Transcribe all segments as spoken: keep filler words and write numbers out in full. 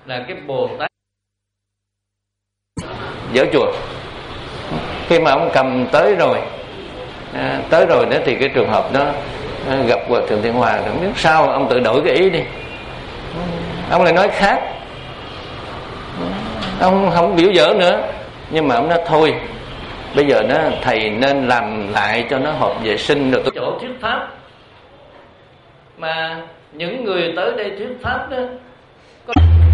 là cái Bồ Tát dở chùa. Khi mà ông cầm tới rồi à, tới rồi đó thì cái trường hợp đó à, gặp Hòa Thượng Thiện Hòa, không biết sao ông tự đổi cái ý đi, ông lại nói khác, ông không biểu dở nữa, nhưng mà ông nói thôi bây giờ nó thầy nên làm lại cho nó hợp vệ sinh được chỗ thuyết pháp, mà những người tới đây thuyết pháp đó có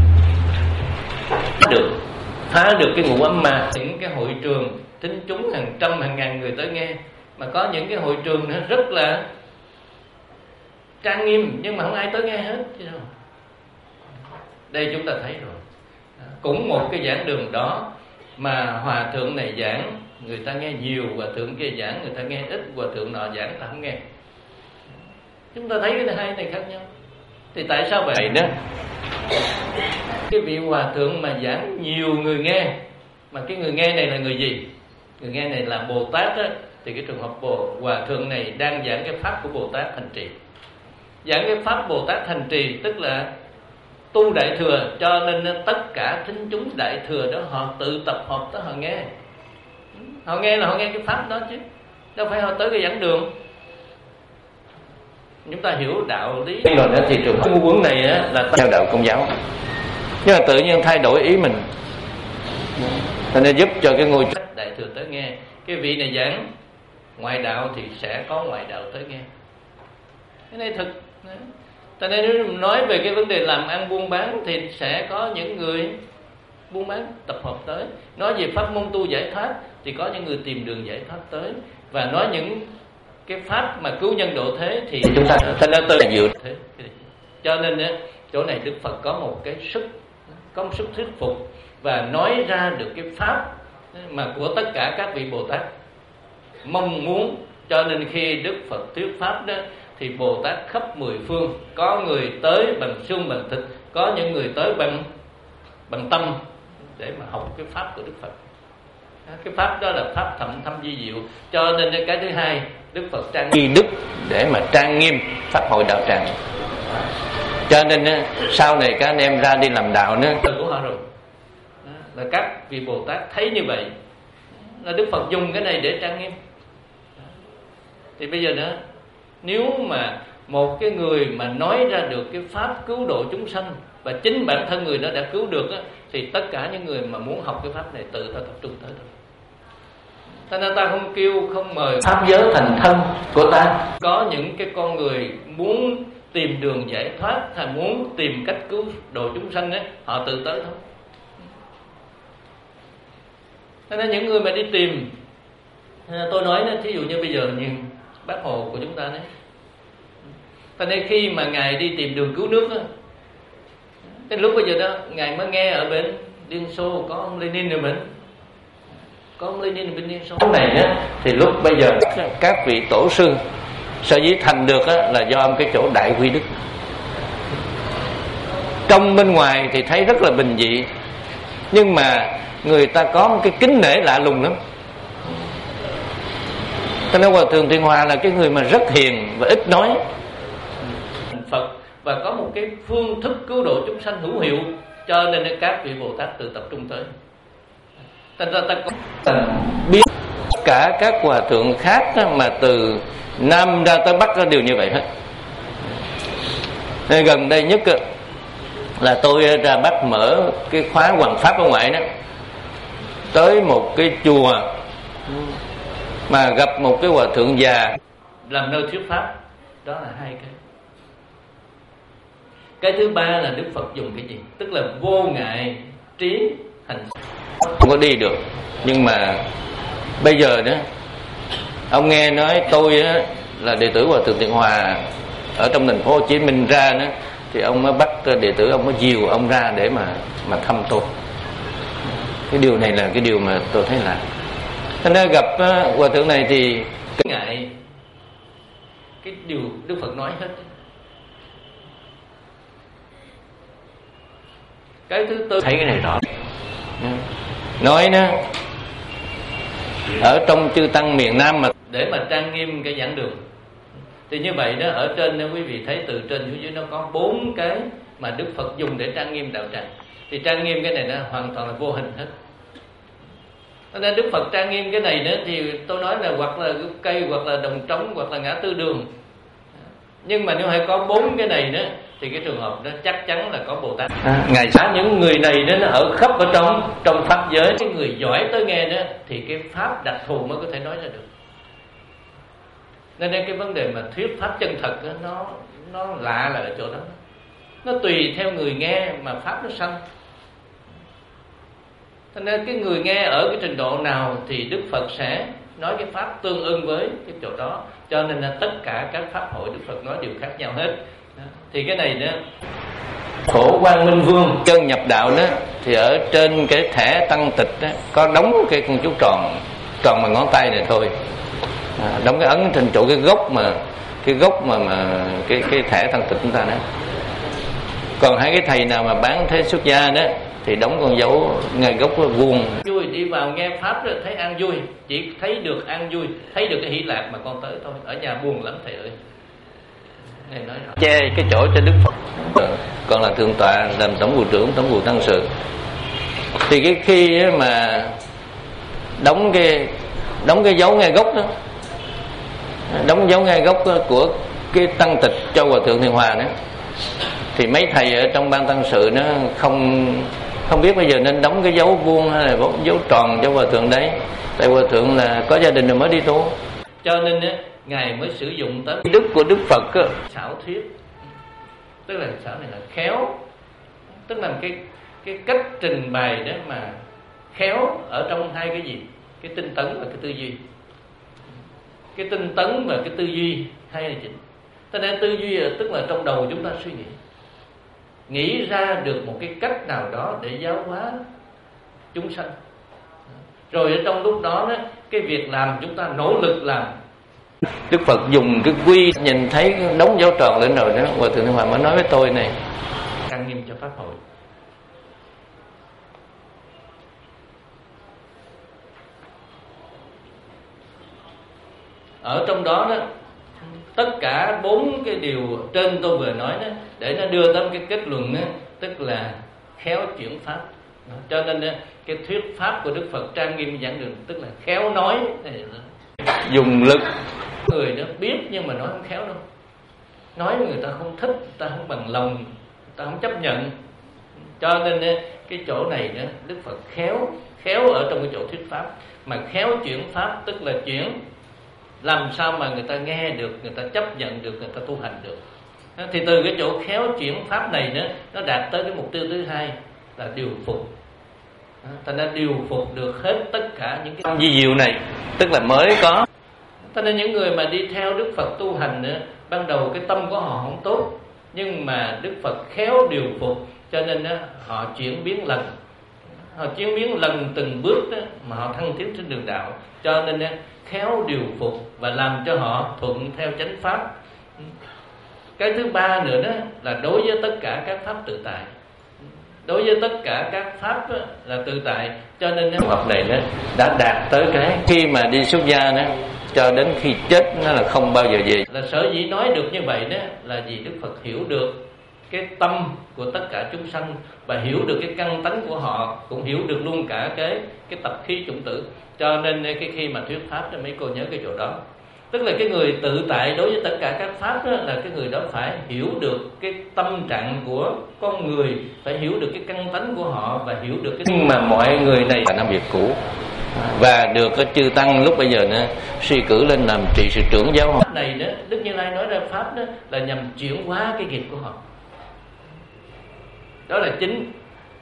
được phá được cái ngũ ấm ma. Những cái hội trường thính chúng hàng trăm hàng ngàn người tới nghe, mà có những cái hội trường nó rất là trang nghiêm nhưng mà không ai tới nghe hết chứ đâu. Đây chúng ta thấy rồi, cũng một cái giảng đường đó mà hòa thượng này giảng người ta nghe nhiều, hòa thượng kia giảng người ta nghe ít, hòa thượng nọ giảng ta không nghe. Chúng ta thấy cái hai này khác nhau. Thì tại sao vậy đó? Cái vị hòa thượng mà giảng nhiều người nghe, mà cái người nghe này là người gì? Người nghe này là Bồ Tát đó. Thì cái trường hợp Bồ hòa thượng này đang giảng cái pháp của Bồ Tát hành trì. Giảng cái pháp Bồ Tát hành trì tức là tu đại thừa, cho nên tất cả thính chúng đại thừa đó họ tự tập hợp tới họ nghe. Họ nghe là họ nghe cái pháp đó chứ, đâu phải họ tới cái giảng đường. Chúng ta hiểu đạo lý rồi đó thì trường hợp ngu quấn này á, là theo đạo Công giáo, nhưng mà tự nhiên thay đổi ý mình, cho nên giúp cho cái ngôi đại thừa tới nghe. Cái vị này giảng ngoại đạo thì sẽ có ngoại đạo tới nghe. Cái này thực. Cho nên nếu nói về cái vấn đề làm ăn buôn bán thì sẽ có những người buôn bán tập hợp tới. Nói về pháp môn tu giải thoát thì có những người tìm đường giải thoát tới. Và nói những cái pháp mà cứu nhân độ thế thì chúng ta thành ra tôi là dựa thế. Cho nên chỗ này Đức Phật có một cái sức, có một sức thuyết phục và nói ra được cái pháp mà của tất cả các vị Bồ Tát mong muốn. Cho nên khi Đức Phật thuyết pháp đó thì Bồ Tát khắp mười phương, có người tới bằng xương bằng thịt, có những người tới bằng bằng tâm để mà học cái pháp của Đức Phật. Cái pháp đó là pháp thậm thâm vi diệu. Cho nên cái thứ hai, Đức Phật trang nghiêm đức để mà trang nghiêm pháp hội đạo tràng. Cho nên sau này các anh em ra đi làm đạo nữa của họ rồi, là các vị Bồ Tát thấy như vậy là Đức Phật dùng cái này để trang nghiêm. Thì bây giờ nữa, nếu mà một cái người mà nói ra được cái pháp cứu độ chúng sanh và chính bản thân người đó đã cứu được á, thì tất cả những người mà muốn học cái pháp này tự ta tập trung tới thôi. Cho nên ta không kêu, không mời pháp giới thành thân của ta. Có những cái con người muốn tìm đường giải thoát hay muốn tìm cách cứu độ chúng sanh ấy, họ tự tới thôi. Cho nên những người mà đi tìm, tôi nói đó, thí dụ như bây giờ như Bác Hồ của chúng ta đấy. Cho nên khi mà Ngài đi tìm đường cứu nước đó, cái lúc bây giờ đó Ngài mới nghe ở bên Liên Xô có ông Lenin ở bên, có ông Lenin ở bên Liên Xô. Cái này á, thì lúc bây giờ các vị tổ sư sở dĩ thành được á, là do cái chỗ đại quy đức. Trong bên ngoài thì thấy rất là bình dị, nhưng mà người ta có một cái kính nể lạ lùng lắm. Cho nên Hòa Thượng Thiện Hòa là cái người mà rất hiền và ít nói Phật, và có một cái phương thức cứu độ chúng sanh hữu hiệu, cho nên các vị Bồ Tát tự tập trung tới. Thành ra ta có biết cả các hòa thượng khác mà từ Nam ra tới Bắc đều như vậy hết. Nên gần đây nhất là tôi ra Bắc mở cái khóa Hoằng Pháp ở ngoài đó, tới một cái chùa mà gặp một cái hòa thượng già làm nơi thuyết pháp. Đó là hai cái. Cái thứ ba là Đức Phật dùng cái gì? Tức là vô ngại trí hành. Không có đi được, nhưng mà bây giờ đó ông nghe nói tôi đó, là đệ tử Hòa Thượng Thiện Hòa ở trong thành phố Hồ Chí Minh ra đó, thì ông mới bắt đệ tử, ông mới dìu ông ra để mà mà thăm tôi. Cái điều này là cái điều mà tôi thấy là, cho nên gặp uh, hòa thượng này thì cái ngại cái điều Đức Phật nói hết. Cái thứ tư thấy cái này rõ, nói đó ở trong chư tăng miền Nam mà để mà trang nghiêm cái giảng đường, thì như vậy đó ở trên đó quý vị thấy từ trên xuống dưới nó có bốn cái mà Đức Phật dùng để trang nghiêm đạo tràng. Thì trang nghiêm cái này nó hoàn toàn là vô hình hết. Cho nên Đức Phật trang nghiêm cái này nữa thì tôi nói là hoặc là gốc cây, hoặc là đồng trống, hoặc là ngã tư đường. Nhưng mà nếu hay có bốn cái này nữa thì cái trường hợp đó chắc chắn là có Bồ Tát. À, ngày sáng những người này đó nó ở khắp ở trong trong pháp giới, cái người giỏi tới nghe đó thì cái pháp đặc thù mới có thể nói ra được. Nên cái vấn đề mà thuyết pháp chân thật đó, nó nó lạ là ở chỗ đó. Nó tùy theo người nghe mà pháp nó sanh. Cho nên cái người nghe ở cái trình độ nào thì Đức Phật sẽ nói cái pháp tương ưng với cái chỗ đó. Cho nên là tất cả các pháp hội Đức Phật nói đều khác nhau hết. Thì cái này đó, Phổ Quang Minh Vương chân nhập đạo đó, thì ở trên cái thẻ tăng tịch đó, có đóng cái con chú tròn, tròn bằng ngón tay này thôi, à, đóng cái ấn trên chỗ cái gốc mà cái gốc mà mà cái cái thẻ tăng tịch chúng ta đó. Còn hai cái thầy nào mà bán thế xuất gia đó thì đóng con dấu ngay gốc vuông. Vui đi vào nghe pháp rồi thấy an vui, chỉ thấy được an vui, thấy được cái hỷ lạc mà con tới thôi. Ở nhà buồn lắm thầy ơi. Này nói che cái chỗ cho Đức Phật. Còn là thượng tọa làm tổng vụ trưởng, tổng vụ tăng sự. Thì cái khi mà đóng cái đóng cái dấu ngay gốc đó, đóng dấu ngay gốc của cái tăng tịch cho Hòa thượng Thiện Hòa đó, thì mấy thầy ở trong ban tăng sự nó không không biết bây giờ nên đóng cái dấu vuông hay là dấu tròn cho Hòa thượng đấy. Tại Hòa thượng là có gia đình rồi mới đi tu, cho nên á ngài mới sử dụng tới đức của Đức Phật á, xảo thuyết. Tức là xảo này là khéo, tức là cái cái cách trình bày đó mà khéo ở trong hai cái gì, cái tinh tấn và cái tư duy. Cái tinh tấn và cái tư duy hay là chính. Cho nên tư duy là tức là trong đầu chúng ta suy nghĩ, nghĩ ra được một cái cách nào đó để giáo hóa chúng sanh. Rồi ở trong lúc đó, đó cái việc làm chúng ta nỗ lực làm. Đức Phật dùng cái quy, nhìn thấy đóng dấu tròn lên rồi đó, Hòa thượng Thiện Hòa mới nói với tôi này, trang nghiêm cho pháp hội. Ở trong đó đó, tất cả bốn cái điều trên tôi vừa nói đó, để nó đưa tới cái kết luận đó, tức là khéo chuyển pháp. Cho nên đó, cái thuyết pháp của Đức Phật trang nghiêm giảng đường tức là khéo nói, dùng lực. Người đó biết nhưng mà nói không khéo đâu. Nói người ta không thích, người ta không bằng lòng, người ta không chấp nhận. Cho nên đó, cái chỗ này đó, Đức Phật khéo, khéo ở trong cái chỗ thuyết pháp. Mà khéo chuyển pháp tức là chuyển làm sao mà người ta nghe được, người ta chấp nhận được, người ta tu hành được. Thì từ cái chỗ khéo chuyển pháp này nữa, nó đạt tới cái mục tiêu thứ hai là điều phục. Thành ra điều phục được hết tất cả những cái di diệu này, tức là mới có. Cho nên những người mà đi theo Đức Phật tu hành nữa, ban đầu cái tâm của họ không tốt, nhưng mà Đức Phật khéo điều phục, cho nên đó, họ chuyển biến lần, họ chuyển biến lần từng bước đó, mà họ thăng tiến trên đường đạo. Cho nên đó, khéo điều phục và làm cho họ thuận theo chánh pháp. Cái thứ ba nữa đó là đối với tất cả các pháp tự tại. Đối với tất cả các pháp đó, là tự tại. Cho nên trường hợp này đó đã đạt tới cái khi mà đi xuất gia đó, cho đến khi chết nó là không bao giờ về. Là sở dĩ nói được như vậy đó là vì Đức Phật hiểu được cái tâm của tất cả chúng sanh và hiểu được cái căn tánh của họ, cũng hiểu được luôn cả cái cái tập khí chủng tử. Cho nên cái khi mà thuyết pháp đó, mấy cô nhớ cái chỗ đó, tức là cái người tự tại đối với tất cả các pháp đó, là cái người đó phải hiểu được cái tâm trạng của con người, phải hiểu được cái căn tánh của họ và hiểu được cái. Nhưng mà mọi người này là năm việc cũ và được cái chư tăng lúc bây giờ nữa suy cử lên làm trị sự trưởng giáo hội này đó. Đức Như Lai nói ra pháp đó là nhằm chuyển hóa cái nghiệp của họ, đó là chính.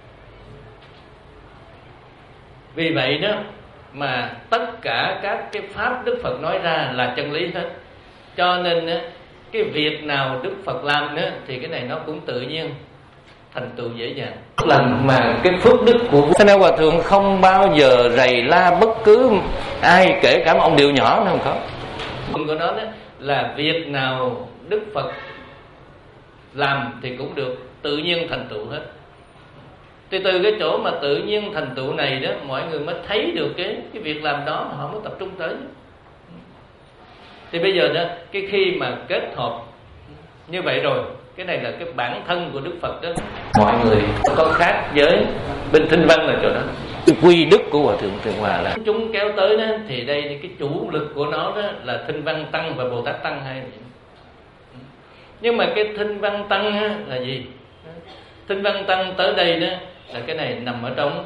Vì vậy đó mà tất cả các cái pháp Đức Phật nói ra là chân lý hết. Cho nên cái việc nào Đức Phật làm nữa thì cái này nó cũng tự nhiên thành tựu dễ dàng. Lần mà cái phước đức của Thế nên Hòa thượng không bao giờ rầy la bất cứ ai, kể cả một ông điệu nhỏ nó không có. Của nó đó là việc nào Đức Phật làm thì cũng được tự nhiên thành tựu hết. Thì từ cái chỗ mà tự nhiên thành tựu này đó, mọi người mới thấy được cái cái việc làm đó mà họ mới tập trung tới. Thì bây giờ đó, cái khi mà kết hợp như vậy rồi, Cái này là cái bản thân của Đức Phật đó. Mọi người có khác với bên Thinh Văn là chỗ đó. Quy đức của Hòa Thượng Tường Hòa là chúng kéo tới đó, thì đây cái chủ lực của nó đó là Thinh Văn Tăng và Bồ Tát Tăng hai. Nhưng mà cái Thinh Văn Tăng á, là gì? Thinh Văn Tăng tới đây đó là cái này nằm ở trong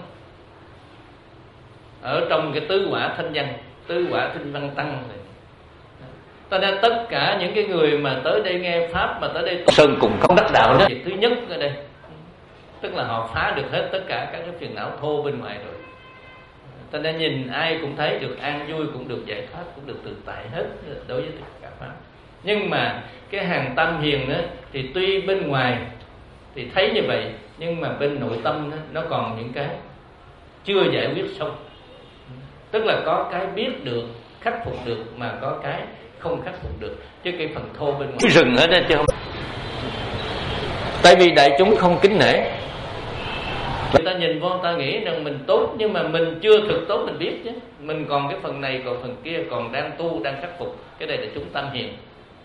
ở trong cái tứ quả thanh văn, tứ quả Thinh Văn Tăng này. Ta nên tất cả những cái người mà tới đây nghe pháp, mà tới đây sơn cùng không đắc đạo đó, việc thứ nhất ở đây tức là họ phá được hết tất cả các cái phiền não thô bên ngoài rồi. Ta nên nhìn ai cũng thấy được an vui, cũng được giải thoát, cũng được tự tại hết đối với tất cả pháp. Nhưng mà cái hàng tâm hiền đó, thì tuy bên ngoài thì thấy như vậy, nhưng mà bên nội tâm đó, nó còn những cái chưa giải quyết xong. Tức là có cái biết được, khắc phục được, mà có cái không khắc phục được. Chứ cái phần thô bên ngoài rừng hết đó chứ không. Tại vì đại chúng không kính nể. Người ta nhìn vô ta nghĩ rằng mình tốt, nhưng mà mình chưa thực tốt mình biết chứ. Mình còn cái phần này, còn phần kia, còn đang tu, đang khắc phục. Cái này là chúng tâm hiền.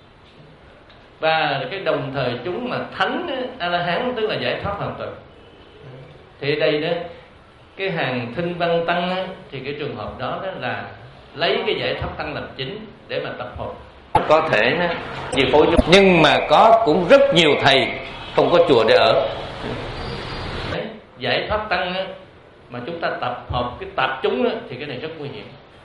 Và cái đồng thời chúng mà thánh A-la-hán, tức là giải thoát hoàn toàn. Thì đây đó, cái hàng Thinh Văn Tăng á, thì cái trường hợp đó, đó là lấy cái giải thoát tăng làm chính để mà tập hợp. Có thể nó gì phối chung, nhưng mà có cũng rất nhiều thầy không có chùa để ở. Đấy, giải thoát tăng á, mà chúng ta tập hợp cái tập chúng á, thì cái này rất nguy hiểm.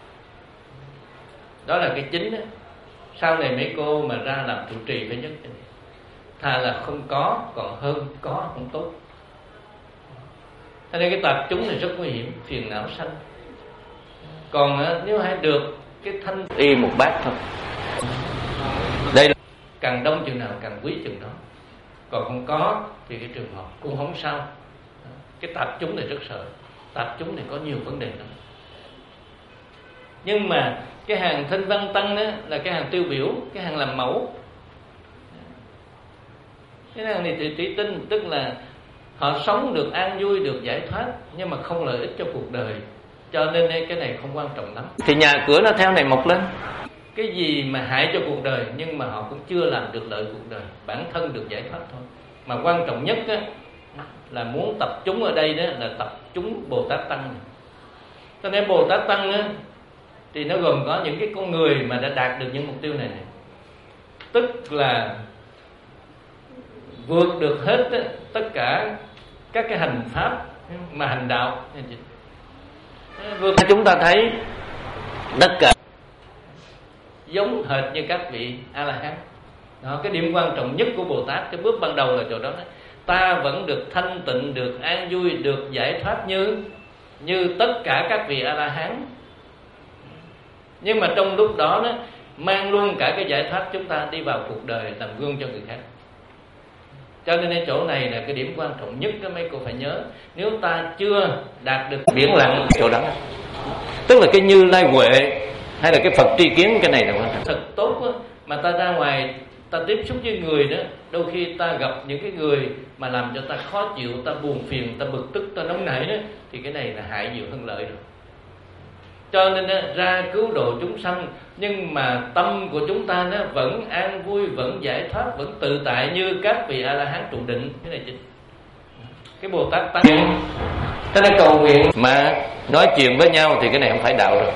Đó là cái chính á. Sau này mấy cô mà ra làm trụ trì phải nhất cái này. Thà là không có còn hơn có không tốt. Cho nên cái tập chúng này rất nguy hiểm, phiền não sanh. Còn nếu hay được cái thanh y một bát thôi, đây là càng đông chừng nào càng quý chừng đó. Còn không có thì cái trường hợp cũng không sao. Cái tập chúng này rất sợ. Tập chúng này có nhiều vấn đề lắm. Nhưng mà cái hàng Thinh Văn Tăng đó là cái hàng tiêu biểu, cái hàng làm mẫu. Cái hàng này thì trí tinh, tức là họ sống được an vui, được giải thoát, nhưng mà không lợi ích cho cuộc đời. Cho nên cái này không quan trọng lắm. Thì nhà cửa nó theo này mọc lên. Cái gì mà hại cho cuộc đời, nhưng mà họ cũng chưa làm được lợi cuộc đời, bản thân được giải thoát thôi. Mà quan trọng nhất á, là muốn tập chúng ở đây đó là tập chúng Bồ Tát Tăng này. Cho nên Bồ Tát Tăng á, thì nó gồm có những cái con người mà đã đạt được những mục tiêu này, này. Tức là vượt được hết á, tất cả các cái hành pháp mà hành đạo. Vượt chúng ta thấy tất cả giống hệt như các vị A-la-hán. Đó, cái điểm quan trọng nhất của Bồ Tát, cái bước ban đầu là chỗ đó, đó. Ta vẫn được thanh tịnh, được an vui, được giải thoát như như tất cả các vị A-la-hán. Nhưng mà trong lúc đó, đó mang luôn cả cái giải thoát chúng ta đi vào cuộc đời làm gương cho người khác. Cho nên cái chỗ này là cái điểm quan trọng nhất đó mấy cô phải nhớ. Nếu ta chưa đạt được biển lặng chỗ đó, tức là cái Như Lai Huệ hay là cái Phật tri kiến, cái này là quan trọng. Thật tốt đó, mà ta ra ngoài ta tiếp xúc với người đó, đôi khi ta gặp những cái người mà làm cho ta khó chịu, ta buồn phiền, ta bực tức, ta nóng nảy đó, thì cái này là hại nhiều hơn lợi rồi. Cho nên đó, ra cứu độ chúng sanh, nhưng mà tâm của chúng ta nó vẫn an vui, vẫn giải thoát, vẫn tự tại như các vị A-la-hán trụ định. Cái này chính cái Bồ Tát Tăng ta đã cầu nguyện mà nói chuyện với nhau thì cái này không phải đạo rồi.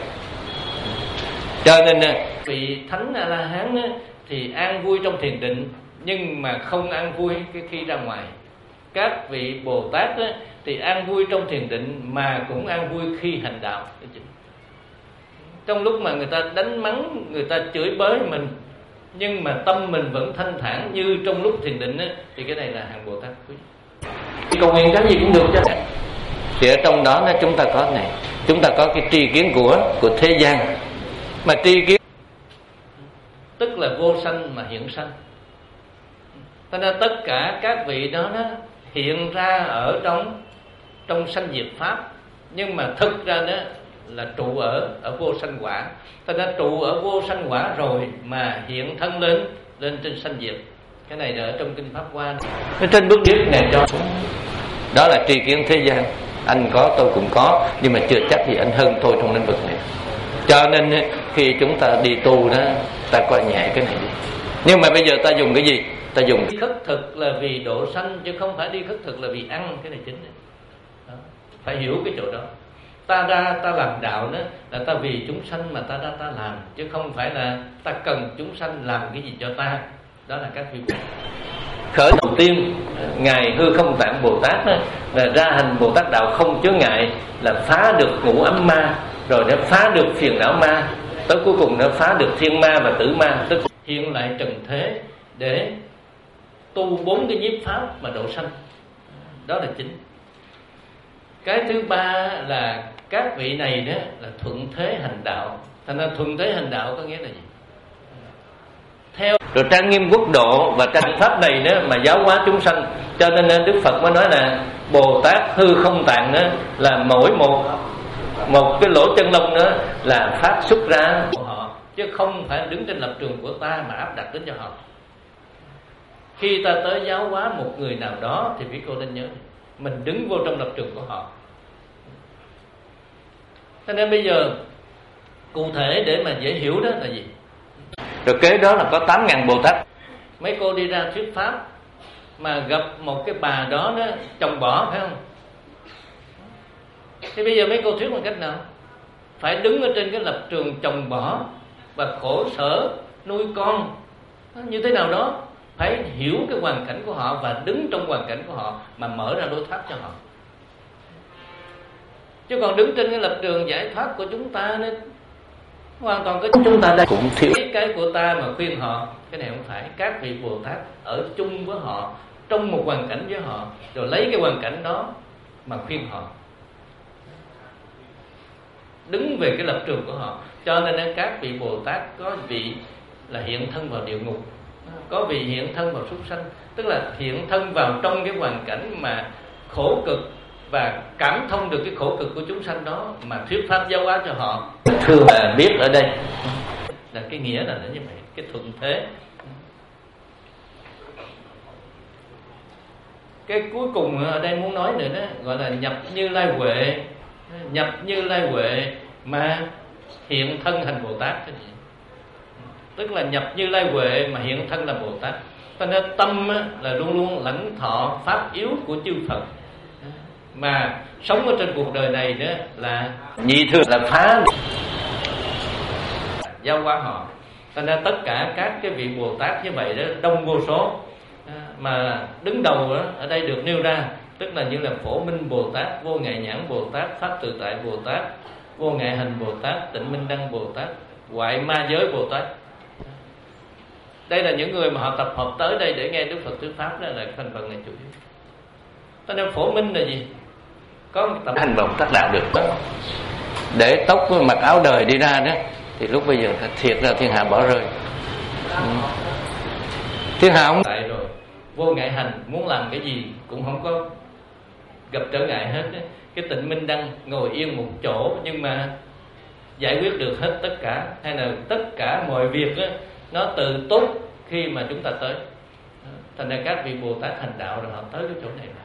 Cho nên vị thánh A-la-hán thì an vui trong thiền định, nhưng mà không an vui cái khi ra ngoài. Các vị Bồ Tát thì an vui trong thiền định mà cũng an vui khi hành đạo. Trong lúc mà người ta đánh mắng, người ta chửi bới mình, nhưng mà tâm mình vẫn thanh thản như trong lúc thiền định ấy, thì cái này là hàng Bồ Tát quý. Cầu nguyện cái gì cũng được cho. Thì ở trong đó nó chúng ta có này, chúng ta có cái tri kiến của của thế gian, mà tri kiến tức là vô sanh mà hiện sanh. Cho nên tất cả các vị đó, đó hiện ra ở trong trong sanh diệt pháp, nhưng mà thực ra đó là trụ ở ở vô sanh quả. Ta đã trụ ở vô sanh quả rồi mà hiện thân lên lên trên sanh diệt. Cái này là ở trong kinh Pháp Hoa. Cái trên bước tiếp này cho đó là tri kiến thế gian. Anh có, tôi cũng có, nhưng mà chưa chắc gì anh hơn tôi trong lĩnh vực này. Cho nên khi chúng ta đi tu đó, ta coi nhẹ cái này đi. Nhưng mà bây giờ ta dùng cái gì? ta dùng khất thực là vì độ sanh, chứ không phải đi khất thực là vì ăn. Cái này chính đó. Phải hiểu cái chỗ đó. Ta ra ta làm đạo đó là ta vì chúng sanh mà ta ra ta làm, chứ không phải là ta cần chúng sanh làm cái gì cho ta. Đó là các vị khởi đầu tiên ngài Hư Không Tạng Bồ Tát đó, là ra hành Bồ Tát đạo không chướng ngại, là phá được ngũ ấm ma, rồi nó phá được phiền não ma, tới cuối cùng nó phá được thiên ma và tử ma, tức hiện lại trần thế để tu bốn cái nhiếp pháp mà độ sanh. Đó là chính. Cái thứ ba là các vị này đó là thuận thế hành đạo. Thành ra thuận thế hành đạo có nghĩa là gì? Theo rồi trang nghiêm quốc độ và trang pháp này đó mà giáo hóa chúng sanh. Cho nên Đức Phật mới nói là Bồ Tát Hư Không Tạng đó là mỗi một một cái lỗ chân lông đó là phát xuất ra của họ, chứ không phải đứng trên lập trường của ta mà áp đặt đến cho họ. Khi ta tới giáo hóa một người nào đó thì quý cô nên nhớ mình đứng vô trong lập trường của họ. Cho nên bây giờ cụ thể để mà dễ hiểu đó là gì? Rồi kế đó là có tám ngàn Bồ Tát. Mấy cô đi ra thuyết pháp mà gặp một cái bà đó đó chồng bỏ, phải không? Thì bây giờ mấy cô thuyết bằng cách nào? Phải đứng ở trên cái lập trường chồng bỏ và khổ sở nuôi con như thế nào đó. Phải hiểu cái hoàn cảnh của họ và đứng trong hoàn cảnh của họ mà mở ra lối thoát cho họ. Chứ còn đứng trên cái lập trường giải thoát của chúng ta nên hoàn toàn có chúng ta đây cũng thiếu cái của ta mà khuyên họ. Cái này không phải. Các vị Bồ Tát ở chung với họ, trong một hoàn cảnh với họ, rồi lấy cái hoàn cảnh đó mà khuyên họ, đứng về cái lập trường của họ. Cho nên các vị Bồ Tát có vị là hiện thân vào địa ngục, có vị hiện thân vào súc sanh, tức là hiện thân vào trong cái hoàn cảnh mà khổ cực và cảm thông được cái khổ cực của chúng sanh đó mà thuyết pháp giáo hóa cho họ. Thưa là biết ở đây là cái nghĩa là như vậy, cái thuận thế. Cái cuối cùng ở đây muốn nói nữa đó gọi là nhập Như Lai Huệ. Nhập Như Lai Huệ mà hiện thân thành Bồ Tát. Tức là nhập Như Lai Huệ mà hiện thân là Bồ Tát. Cho nên tâm là luôn luôn lãnh thọ pháp yếu của chư Phật, mà sống ở trên cuộc đời này đó là nhị thừa, là phá giáo hóa họ. Cho nên tất cả các cái vị Bồ Tát như vậy đó đông vô số, mà đứng đầu đó, ở đây được nêu ra tức là như là Phổ Minh Bồ Tát, Vô Ngại Nhãn Bồ Tát, Pháp Tự Tại Bồ Tát, Vô Ngại Hành Bồ Tát, Tịnh Minh Đăng Bồ Tát, Hoại Ma Giới Bồ Tát. Đây là những người mà họ tập hợp tới đây để nghe Đức Phật thuyết pháp. Đó là thành phần này chủ yếu. Cho nên Phổ Minh là gì? Có một tập hành động tác đạo được đó. Để tóc mặc áo đời đi ra đó thì lúc bây giờ thiệt là thiên hạ bỏ rơi. Ừ. Thiên hạ không tại rồi. Vô Ngại Hành muốn làm cái gì cũng không có gặp trở ngại hết đó. Cái Tịnh Minh Đăng ngồi yên một chỗ nhưng mà giải quyết được hết tất cả, hay là tất cả mọi việc đó, nó tự tốt khi mà chúng ta tới. Thành ra các vị Bồ Tát hành đạo rồi họ tới cái chỗ này.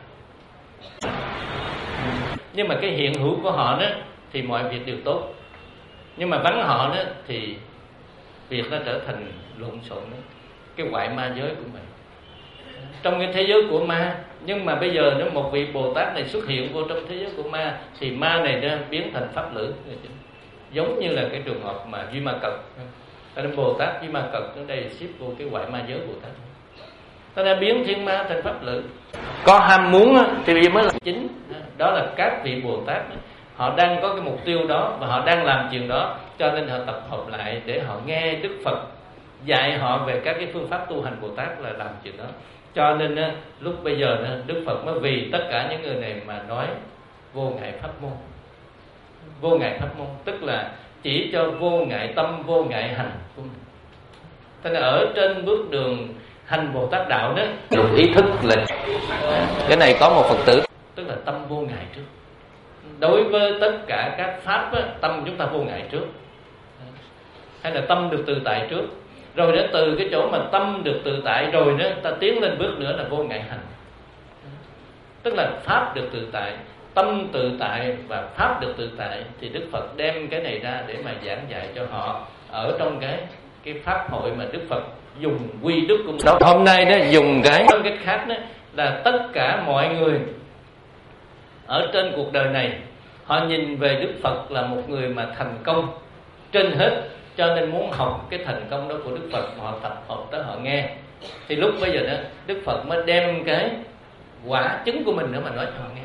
Nhưng mà cái hiện hữu của họ đó thì mọi việc đều tốt, nhưng mà vắng họ đó thì việc nó trở thành lộn xộn đó. Cái hoại ma giới của mình trong cái thế giới của ma. Nhưng mà bây giờ nếu một vị Bồ Tát này xuất hiện vô trong thế giới của ma thì ma này nó biến thành pháp lữ, giống như là cái trường hợp mà Duy Ma Cật. Cho nên Bồ Tát Duy Ma Cật ở đây xếp vô cái hoại ma giới Bồ Tát. Cho nên biến thiên ma thành pháp lữ. Có ham muốn thì bây giờ mới là chính. Đó là các vị Bồ Tát họ đang có cái mục tiêu đó và họ đang làm chuyện đó. Cho nên họ tập hợp lại để họ nghe Đức Phật dạy họ về các cái phương pháp tu hành Bồ Tát là làm chuyện đó. Cho nên lúc bây giờ Đức Phật mới vì tất cả những người này mà nói vô ngại pháp môn. Vô ngại pháp môn tức là chỉ cho vô ngại tâm, vô ngại hành. Thế nên ở trên bước đường hành Bồ Tát đạo đó, được ý thức là cái này có một Phật tử, tức là tâm vô ngại trước. Đối với tất cả các pháp á, tâm chúng ta vô ngại trước, hay là tâm được tự tại trước. Rồi đến từ cái chỗ mà tâm được tự tại rồi đó, ta tiến lên bước nữa là vô ngại hành. Tức là pháp được tự tại, tâm tự tại và pháp được tự tại. Thì Đức Phật đem cái này ra để mà giảng dạy cho họ ở trong cái cái pháp hội mà Đức Phật dùng quy đức của mình. Hôm nay đó dùng cái nói cách khác đó là tất cả mọi người ở trên cuộc đời này họ nhìn về Đức Phật là một người mà thành công trên hết, cho nên muốn học cái thành công đó của Đức Phật, họ tập hợp tới họ nghe. Thì lúc bây giờ đó Đức Phật mới đem cái quả chứng của mình nữa mà nói cho họ nghe.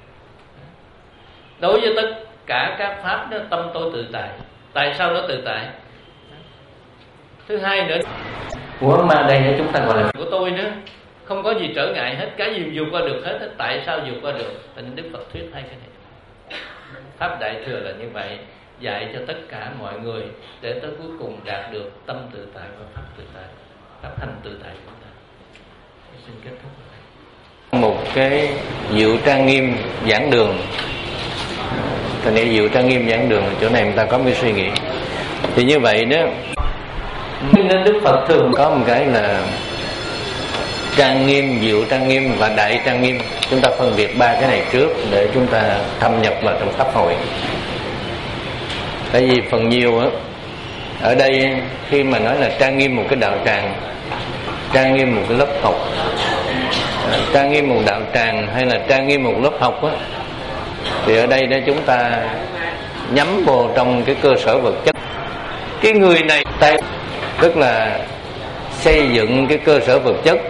Đối với tất cả các pháp đó, tâm tôi tự tại. Tại sao nó tự tại? Thứ hai nữa, của mà đây nữa chúng ta gọi là của tôi nữa, không có gì trở ngại hết, cái gì vượt qua được hết. Tại sao vượt qua được? Tại nên Đức Phật thuyết hai cái này. Pháp Đại Thừa là như vậy, dạy cho tất cả mọi người để tới cuối cùng đạt được tâm tự tại và pháp tự tại, pháp hành tự tại của ta. Xin kết thúc. Một cái Diệu Trang Nghiêm giảng đường. Thành ra Diệu Trang Nghiêm giảng đường, chỗ này người ta có một suy nghĩ. Thì như vậy đó, nên Đức Phật thường có một cái là Trang Nghiêm, Diệu Trang Nghiêm và Đại Trang Nghiêm. Chúng ta phân biệt ba cái này trước để chúng ta thâm nhập vào trong pháp hội. Tại vì phần nhiều á, ở đây khi mà nói là trang nghiêm một cái đạo tràng, trang nghiêm một cái lớp học, trang nghiêm một đạo tràng hay là trang nghiêm một lớp học á, thì ở đây đó chúng ta nhắm vô trong cái cơ sở vật chất. Cái người này tay tức là xây dựng cái cơ sở vật chất,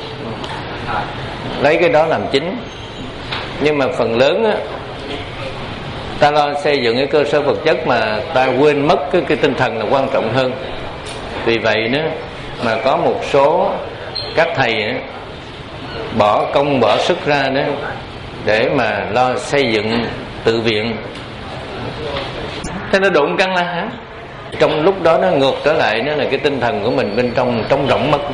lấy cái đó làm chính. Nhưng mà phần lớn á, ta lo xây dựng cái cơ sở vật chất mà ta quên mất cái, cái tinh thần là quan trọng hơn. Vì vậy nữa mà có một số các thầy nữa, bỏ công bỏ sức ra đó để mà lo xây dựng tự viện, thế nó đụng căng la hả? Trong lúc đó nó ngược trở lại, nó là cái tinh thần của mình bên trong trống rỗng mất.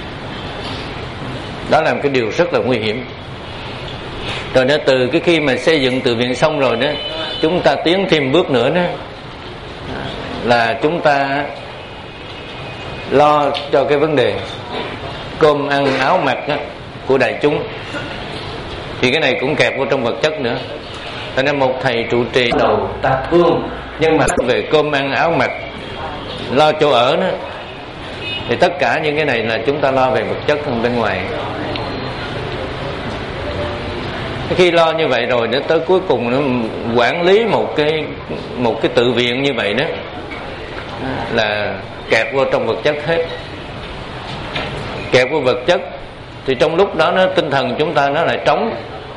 Đó là một cái điều rất là nguy hiểm. Rồi đó, từ cái khi mà xây dựng tự viện xong rồi đó, chúng ta tiến thêm bước nữa đó là chúng ta lo cho cái vấn đề cơm ăn áo mặc đó, của đại chúng. Thì cái này cũng kẹp vô trong vật chất nữa. Cho nên một thầy trụ trì đầu ta thương, nhưng mà về cơm ăn áo mặc, lo chỗ ở đó, thì tất cả những cái này là chúng ta lo về vật chất hơn bên ngoài. Khi lo như vậy rồi đến tới cuối cùng nó quản lý một cái một cái tự viện như vậy đó là kẹp vô trong vật chất hết. Kẹp vô vật chất thì trong lúc đó nó tinh thần chúng ta nó lại trống.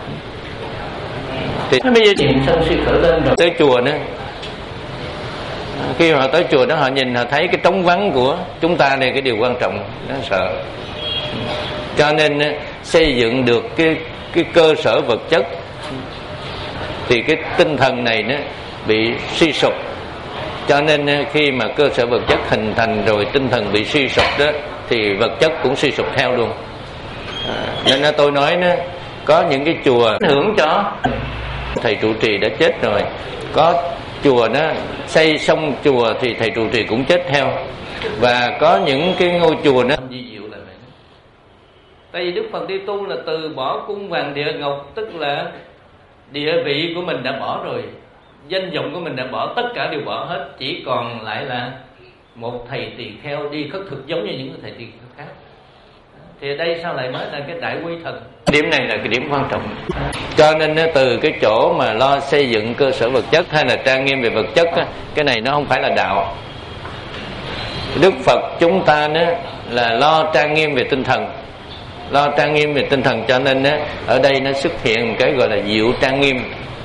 Thì bây giờ chuyện sân si khởi lên rồi tới chùa nữa, khi họ tới chùa đó họ nhìn họ thấy cái trống vắng của chúng ta đây, cái điều quan trọng nó sợ. Cho nên xây dựng được cái cái cơ sở vật chất thì cái tinh thần này nó bị suy sụp. Cho nên khi mà cơ sở vật chất hình thành rồi, tinh thần bị suy sụp đó, thì vật chất cũng suy sụp theo luôn. À, nên là tôi nói nó có những cái chùa hưởng cho thầy trụ trì đã chết rồi, có chùa đó xây xong chùa thì thầy trụ trì cũng chết theo, và có những cái ngôi chùa đó di diệu là vậy. Tại vì Đức Phật đi tu là từ bỏ cung vàng địa ngọc, tức là địa vị của mình đã bỏ rồi, danh vọng của mình đã bỏ, tất cả đều bỏ hết, chỉ còn lại là một thầy tỳ kheo đi khất thực giống như những thầy tỳ kheo khác. Thì đây sao lại nói là cái đại quy thần? Điểm này là cái điểm quan trọng. Cho nên từ cái chỗ mà lo xây dựng cơ sở vật chất hay là trang nghiêm về vật chất, cái này nó không phải là đạo. Đức Phật chúng ta đó là lo trang nghiêm về tinh thần, lo trang nghiêm về tinh thần, cho nên ở đây nó xuất hiện một cái gọi là diệu trang nghiêm.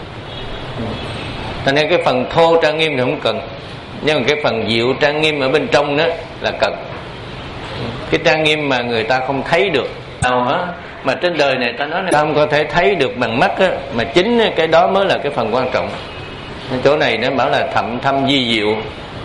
Cho nên cái phần thô trang nghiêm thì không cần, nhưng mà cái phần diệu trang nghiêm ở bên trong đó là cần. Cái trang nghiêm mà người ta không thấy được nào á, mà trên đời này ta nói là ta không có thể thấy được bằng mắt á, mà chính cái đó mới là cái phần quan trọng. Chỗ này nó bảo là thậm thâm di diệu.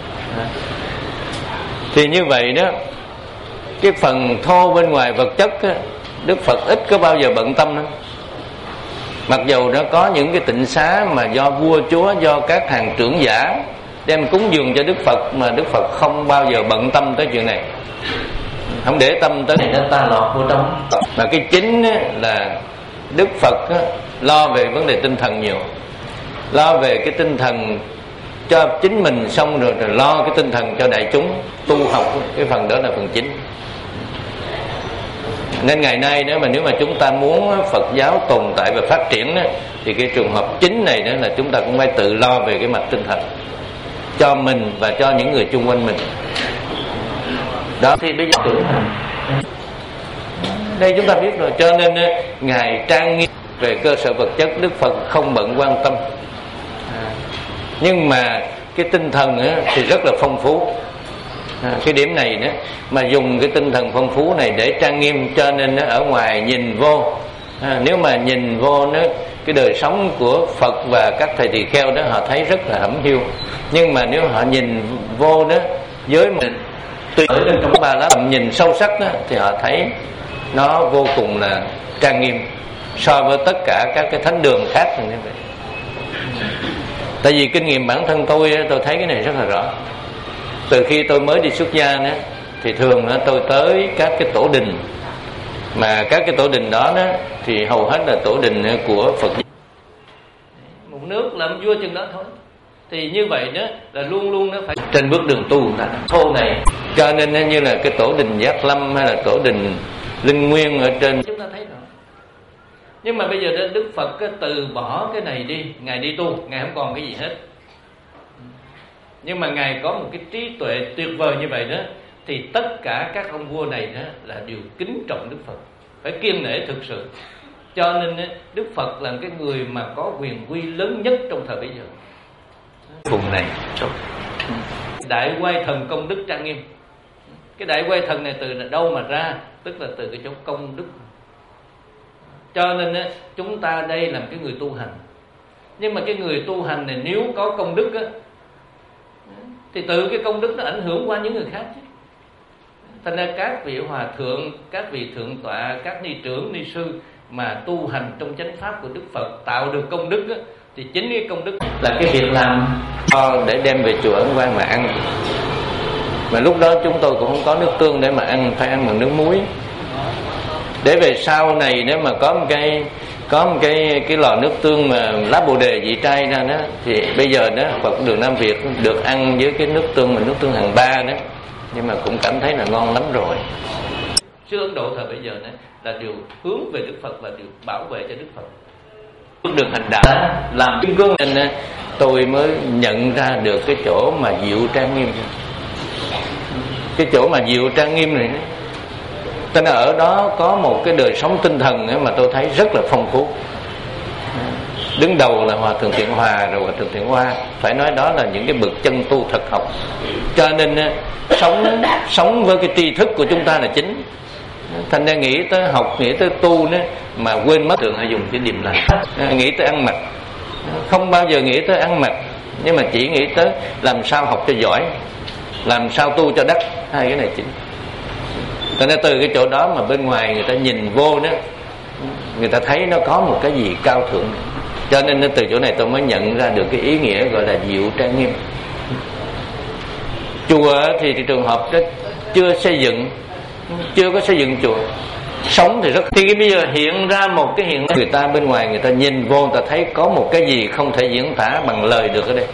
Thì như vậy đó, cái phần thô bên ngoài vật chất á, Đức Phật ít có bao giờ bận tâm đâu. Mặc dù nó có những cái tịnh xá mà do vua chúa, do các hàng trưởng giả đem cúng dường cho Đức Phật, mà Đức Phật không bao giờ bận tâm tới chuyện này, không để tâm tới này, nó ta lọt vô trong. Mà cái chính là Đức Phật lo về vấn đề tinh thần nhiều, lo về cái tinh thần cho chính mình xong rồi, rồi lo cái tinh thần cho đại chúng tu học. Cái phần đó là phần chính. Nên ngày nay đó mà nếu mà chúng ta muốn Phật giáo tồn tại và phát triển đó, thì cái trường hợp chính này đó là chúng ta cũng phải tự lo về cái mặt tinh thần cho mình và cho những người chung quanh mình. Đó thì bây giờ tưởng đây chúng ta biết rồi, cho nên ngài trang nghiêm về cơ sở vật chất, Đức Phật không bận quan tâm. Nhưng mà cái tinh thần á, thì rất là phong phú. À, cái điểm này đó mà dùng cái tinh thần phong phú này để trang nghiêm, cho nên nó ở ngoài nhìn vô, à, nếu mà nhìn vô nó cái đời sống của Phật và các thầy tỳ kheo đó họ thấy rất là hẩm hiu. Nhưng mà nếu họ nhìn vô đó với mình tuy ở bên trong ba lá nhìn sâu sắc đó, thì họ thấy nó vô cùng là trang nghiêm so với tất cả các cái thánh đường khác như vậy. Tại vì kinh nghiệm bản thân tôi tôi thấy cái này rất là rõ. Từ khi tôi mới đi xuất gia đó, thì thường đó, tôi tới các cái tổ đình, mà các cái tổ đình đó, đó thì hầu hết là tổ đình của Phật. Một nước làm vua chừng đó thôi. Thì như vậy đó là luôn luôn nó phải trên bước đường tu ta thô này. Cho nên như là cái tổ đình Giác Lâm hay là tổ đình Linh Nguyên ở trên chúng ta thấy rồi. Nhưng mà bây giờ Đức Phật từ bỏ cái này đi, ngài đi tu, ngài không còn cái gì hết. Nhưng mà ngài có một cái trí tuệ tuyệt vời như vậy đó, thì tất cả các ông vua này đó là đều kính trọng Đức Phật, phải kiêng nể thực sự. Cho nên Đức Phật là cái người mà có quyền quy lớn nhất trong thời bây giờ. Vùng này Đại Quay Thần công đức trang nghiêm. Cái Đại Quay Thần này từ đâu mà ra? Tức là từ cái chỗ công đức. Cho nên á, chúng ta đây là cái người tu hành. Nhưng mà cái người tu hành này nếu có công đức á, thì từ cái công đức nó ảnh hưởng qua những người khác chứ. Thành ra các vị hòa thượng, các vị thượng tọa, các ni trưởng, ni sư mà tu hành trong chánh pháp của Đức Phật tạo được công đức á, thì chính cái công đức là cái việc làm để đem về chùa Ấn Quang mà ăn. Mà lúc đó chúng tôi cũng không có nước tương để mà ăn, phải ăn bằng nước muối. Để về sau này nếu mà có một cái có một cái cái lò nước tương mà lá bồ đề vị trai ra đó, thì bây giờ đó Phật đường Nam Việt được ăn với cái nước tương mà nước tương hàng ba đó, nhưng mà cũng cảm thấy là ngon lắm rồi. Sư Ấn Độ thời bây giờ đó là điều hướng về Đức Phật và điều bảo vệ cho Đức Phật. Bước đường hành đạo làm kim cương, nên tôi mới nhận ra được cái chỗ mà diệu trang nghiêm, cái chỗ mà diệu trang nghiêm này. Cho nên ở đó có một cái đời sống tinh thần mà tôi thấy rất là phong phú. Đứng đầu là Hòa Thượng Thiện Hòa rồi Hòa Thượng Thiện Hoa, phải nói đó là những cái bậc chân tu thật học. Cho nên sống sống với cái tri thức của chúng ta là chính. Thành ra nghĩ tới học, nghĩ tới tu nữa mà quên mất, thường hay dùng cái điềm lành, nghĩ tới ăn mặc, không bao giờ nghĩ tới ăn mặc, nhưng mà chỉ nghĩ tới làm sao học cho giỏi, làm sao tu cho đắc, hai cái này chính. Cho nên từ cái chỗ đó mà bên ngoài người ta nhìn vô đó, người ta thấy nó có một cái gì cao thượng. Cho nên từ chỗ này tôi mới nhận ra được cái ý nghĩa gọi là diệu trang nghiêm. Chùa thì, thì trường hợp đó chưa xây dựng, chưa có xây dựng chùa, sống thì rất. Thì cái bây giờ hiện ra một cái hiện, người ta bên ngoài người ta nhìn vô, người ta thấy có một cái gì không thể diễn tả bằng lời được ở đây.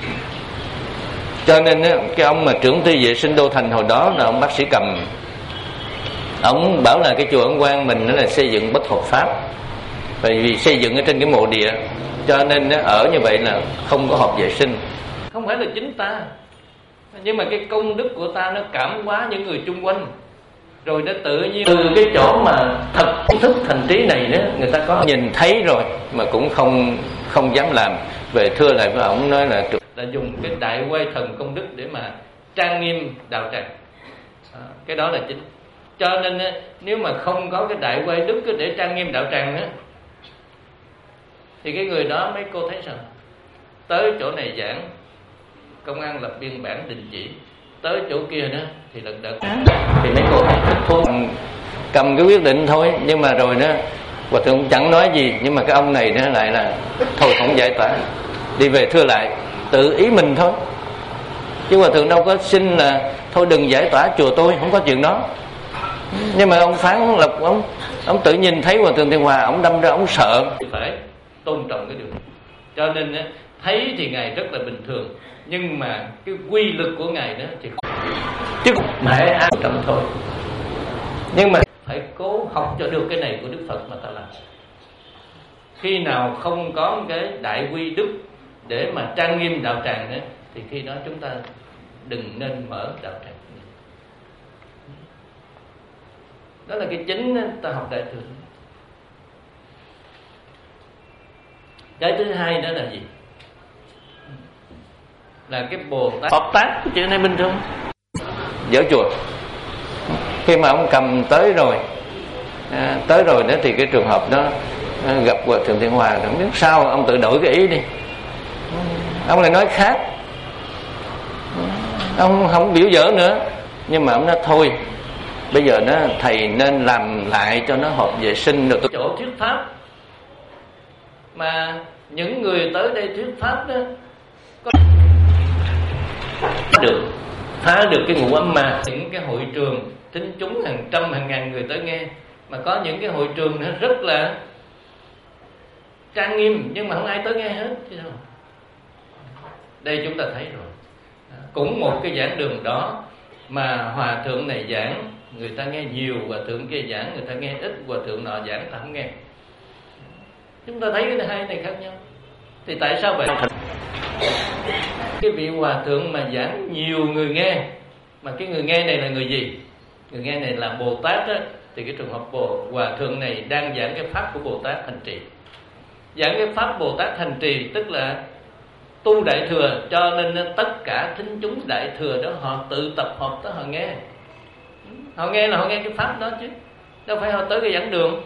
Cho nên cái ông mà trưởng ty vệ sinh Đô Thành hồi đó là ông bác sĩ Cầm, ông bảo là cái chùa Ấn Quang mình nó là xây dựng bất hợp pháp, bởi vì xây dựng ở trên cái mộ địa, cho nên nó ở như vậy là không có hợp vệ sinh. Không phải là chính ta, nhưng mà cái công đức của ta nó cảm hóa những người chung quanh, rồi nó tự nhiên từ cái chỗ mà thật thức thành trí này đó, người ta có nhìn thấy rồi mà cũng không không dám làm. Về thưa lại với ông nói là là dùng cái Đại Quay Thần công đức để mà trang nghiêm đạo tràng, à, cái đó là chính. Cho nên nếu mà không có cái Đại Quay đức để trang nghiêm đạo tràng á, thì cái người đó mấy cô thấy sao? Tới chỗ này giảng, công an lập biên bản đình chỉ. Tới chỗ kia đó thì lần đợt thì mấy cô thấy thôi, cầm cái quyết định thôi. Nhưng mà rồi đó Hòa Thượng chẳng nói gì, nhưng mà cái ông này nó lại là thôi không giải tỏa, đi về thưa lại tự ý mình thôi, chứ Hòa Thượng đâu có xin là thôi đừng giải tỏa chùa tôi, không có chuyện đó. Nhưng mà ông phán lập, ông ông tự nhìn thấy Hòa Thượng Thiện Hòa, ông đâm ra ông sợ. Phải tôn trọng cái điều này. Cho nên thấy thì ngài rất là bình thường, nhưng mà cái quy lực của ngài đó thì chứ mẹ an tâm thôi. Nhưng mà phải cố học cho được cái này của Đức Phật mà ta làm. Khi nào không có cái đại quy đức để mà trang nghiêm đạo tràng nữa, thì khi đó chúng ta đừng nên mở đạo tràng. Đó là cái chính đó, ta học đại thừa. Cái thứ hai đó là gì? Là cái Bồ Tát hợp tác cái chuyện này bình thường. Dở chùa, khi mà ông cầm tới rồi à, tới rồi đó thì cái trường hợp đó à, gặp Hòa Thượng Thiện Hòa, không biết sao ông tự đổi cái ý đi, ông lại nói khác, ông không biểu dở nữa, nhưng mà ông nói thôi bây giờ nó thầy nên làm lại cho nó hợp vệ sinh được. Chỗ thuyết pháp mà những người tới đây thuyết pháp đó có được phá được cái ngũ ấm ma. Những cái hội trường thính chúng hàng trăm hàng ngàn người tới nghe, mà có những cái hội trường nó rất là trang nghiêm nhưng mà không ai tới nghe hết chứ đâu. Đây chúng ta thấy rồi, cũng một cái giảng đường đó mà hòa thượng này giảng người ta nghe nhiều, hòa thượng kia giảng người ta nghe ít, hòa thượng nọ giảng ta không nghe. Chúng ta thấy cái hai này khác nhau. Thì tại sao vậy? Cái vị hòa thượng mà giảng nhiều người nghe, mà cái người nghe này là người gì? Người nghe này là Bồ Tát đó. Thì cái trường hợp Bồ hòa thượng này đang giảng cái pháp của Bồ Tát hành trì. Giảng cái pháp Bồ Tát hành trì tức là tu đại thừa, cho nên tất cả thính chúng đại thừa đó họ tự tập hợp tới họ nghe. Họ nghe là họ nghe cái pháp đó chứ, đâu phải họ tới cái giảng đường.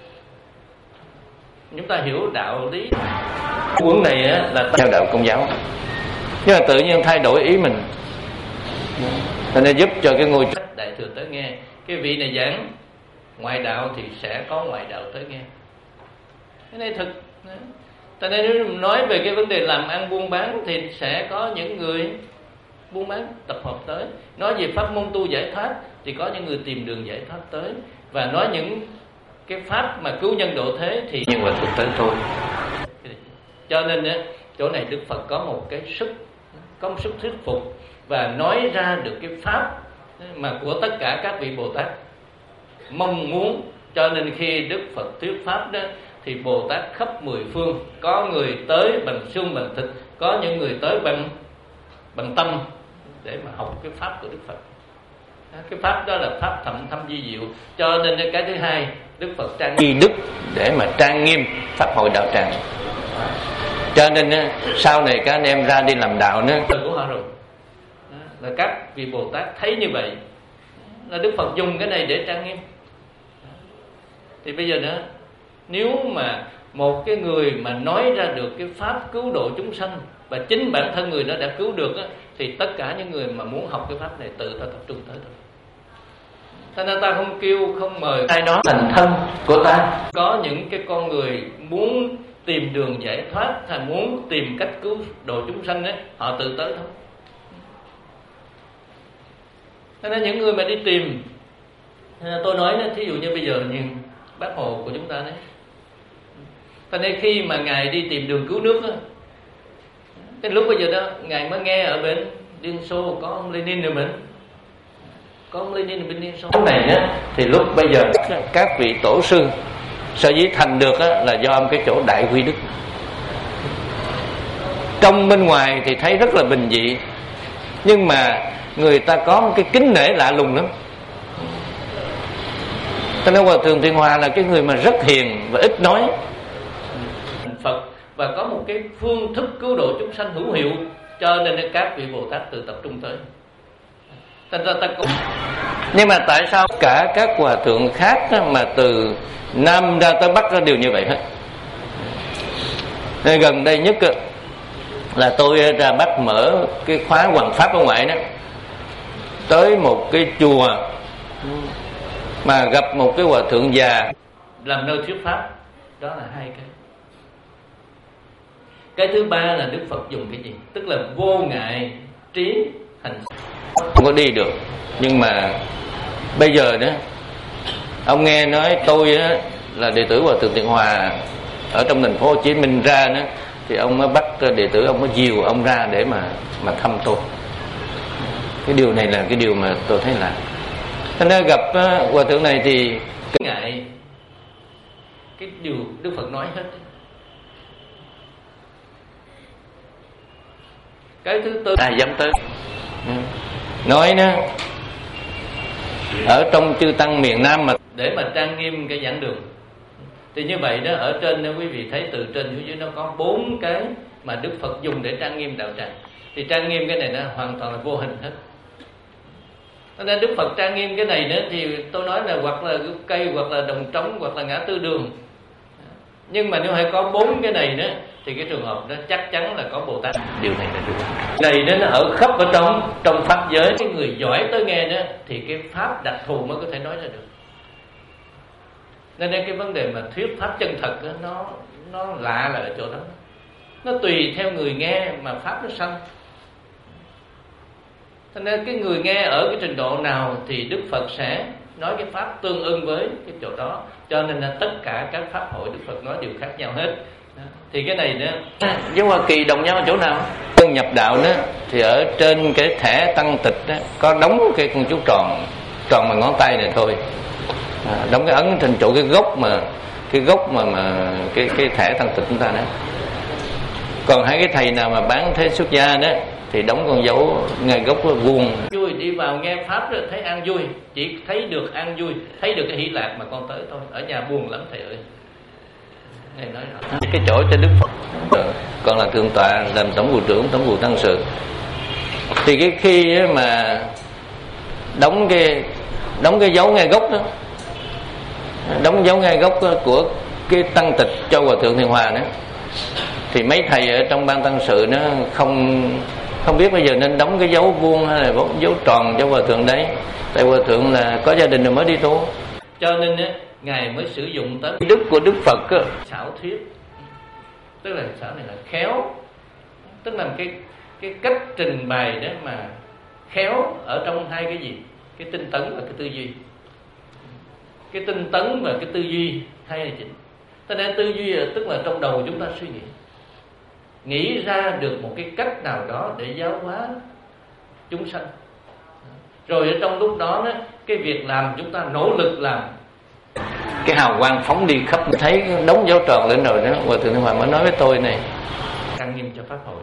Chúng ta hiểu đạo lý. Cuốn này á, là theo đạo Công giáo, nhưng mà tự nhiên thay đổi ý mình, cho nên giúp cho cái ngôi đại thừa tới nghe. Cái vị này giảng ngoại đạo thì sẽ có ngoại đạo tới nghe. Cái này thực. Cho nên nếu nói về cái vấn đề làm ăn buôn bán thì sẽ có những người buôn bán tập hợp tới. Nói về pháp môn tu giải thoát thì có những người tìm đường giải thoát tới. Và nói những cái pháp mà cứu nhân độ thế thì nhưng mà thực tới thôi. Cho nên chỗ này Đức Phật có một cái sức, có một sức thuyết phục và nói ra được cái pháp mà của tất cả các vị Bồ Tát mong muốn. Cho nên khi Đức Phật thuyết pháp đó thì Bồ Tát khắp mười phương, có người tới bằng xương bằng thịt, có những người tới bằng bằng tâm để mà học cái pháp của Đức Phật. Cái pháp đó là pháp thậm thâm vi diệu. Cho nên cái thứ hai, Đức Phật trang nghiêm đức để mà trang nghiêm pháp hội đạo tràng. Cho nên sau này các anh em ra đi làm đạo nữa của họ rồi, là các vị Bồ Tát thấy như vậy là Đức Phật dùng cái này để trang nghiêm. Thì bây giờ nữa, nếu mà một cái người mà nói ra được cái pháp cứu độ chúng sanh và chính bản thân người đó đã cứu được á, thì tất cả những người mà muốn học cái pháp này tự ta tập trung tới thôi. Cho nên ta không kêu, không mời ai đó thành thân của ta. Có những cái con người muốn tìm đường giải thoát hay muốn tìm cách cứu độ chúng sanh ấy, họ tự tới thôi. Cho nên những người mà đi tìm, tôi nói đó, thí dụ như bây giờ như Bác Hồ của chúng ta đấy. Cho nên khi mà Ngài đi tìm đường cứu nước đó, cái lúc bây giờ đó Ngài mới nghe ở bên Liên Xô có ông Lenin rồi mình, có ông Lenin ở bên Liên Xô. Cái này á, thì lúc bây giờ các vị tổ sư sở dĩ thành được á, là do ông cái chỗ đại quy đức. Trong bên ngoài thì thấy rất là bình dị, nhưng mà người ta có một cái kính nể lạ lùng lắm. Cho nên Hòa Thượng Thiện Hòa là cái người mà rất hiền và ít nói Phật, và có một cái phương thức cứu độ chúng sanh hữu hiệu. Cho nên các vị Bồ Tát tự tập trung tới. Ta ta cũng... Nhưng mà tại sao cả các hòa thượng khác mà từ Nam ra tới Bắc đều như vậy hết? Nên gần đây nhất là tôi ra Bắc mở cái khóa Hoằng Pháp ở ngoài đó, tới một cái chùa mà gặp một cái hòa thượng già làm nơi thuyết pháp. Đó là hai cái. Cái thứ ba là Đức Phật dùng cái gì? Tức là vô ngại trí hành. Không có đi được. Nhưng mà bây giờ đó, ông nghe nói tôi đó là đệ tử Hòa Thượng Thiện Hòa ở trong thành phố Hồ Chí Minh ra đó, thì ông mới bắt đệ tử, ông mới dìu ông ra để mà mà thăm tôi. Cái điều này là cái điều mà tôi thấy là, cho nên gặp uh, hòa thượng này thì ngại cái điều Đức Phật nói hết. Cái thứ tư là dám tới nói đó, ở trong chư tăng miền Nam mà để mà trang nghiêm cái giảng đường thì như vậy đó, ở trên đó quý vị thấy từ trên xuống dưới nó có bốn cái mà Đức Phật dùng để trang nghiêm đạo tràng. Thì trang nghiêm cái này nó hoàn toàn là vô hình hết. Nên Đức Phật trang nghiêm cái này nữa thì tôi nói là hoặc là gốc cây, hoặc là đồng trống, hoặc là ngã tư đường. Nhưng mà nếu hay có bốn cái này nữa thì cái trường hợp đó chắc chắn là có Bồ Tát. Điều này là đúng. Này đó nó ở khắp ở trong trong pháp giới. Cái người giỏi tới nghe đó thì cái pháp đặc thù mới có thể nói ra được. Nên cái vấn đề mà thuyết pháp chân thật đó, nó nó lạ là ở chỗ đó. Nó tùy theo người nghe mà pháp nó sanh. Cho nên cái người nghe ở cái trình độ nào thì Đức Phật sẽ nói cái pháp tương ưng với cái chỗ đó. Cho nên là tất cả các pháp hội Đức Phật nói đều khác nhau hết. Thì cái này đó với Hoa Kỳ đồng nhau ở chỗ nào? Tân nhập đạo đó thì ở trên cái thẻ tăng tịch đó có đóng cái con chú tròn, tròn bằng ngón tay này thôi. À, đóng cái ấn trên chỗ cái gốc mà cái gốc mà mà cái cái thẻ tăng tịch chúng ta đó. Còn hai cái thầy nào mà bán thế xuất gia đó thì đóng con dấu ngay gốc vuông. Vui đi vào nghe pháp rồi thấy an vui, chỉ thấy được an vui, thấy được cái hỷ lạc mà con tới thôi. Ở nhà buồn lắm thầy ơi. Này nói rõ. Cái chỗ cho Đức Phật. Còn là thượng tọa làm tổng vụ trưởng, tổng vụ tăng sự. Thì cái khi mà đóng cái đóng cái dấu ngay gốc đó, đóng dấu ngay gốc của cái tăng tịch cho Hòa thượng Thiền Hòa đó, thì mấy thầy ở trong ban tăng sự nó không không biết bây giờ nên đóng cái dấu vuông hay là dấu tròn cho Hòa thượng đấy. Tại Hòa thượng là có gia đình rồi mới đi tu, cho nên á ngài mới sử dụng tới đức của Đức Phật á, xảo thuyết. Tức là xảo này là khéo, tức là cái cái cách trình bày đó mà khéo ở trong hai cái gì, cái tinh tấn và cái tư duy. Cái tinh tấn và cái tư duy hay là chính. Cho nên tư duy là tức là trong đầu chúng ta suy nghĩ, nghĩ ra được một cái cách nào đó để giáo hóa chúng sanh. Rồi ở trong lúc đó, đó cái việc làm chúng ta nỗ lực làm, cái hào quang phóng đi khắp, thấy đóng dấu tròn lên rồi đó. Hòa thượng Thiền Hòa mới nói với tôi này, trang nghiêm cho pháp hội.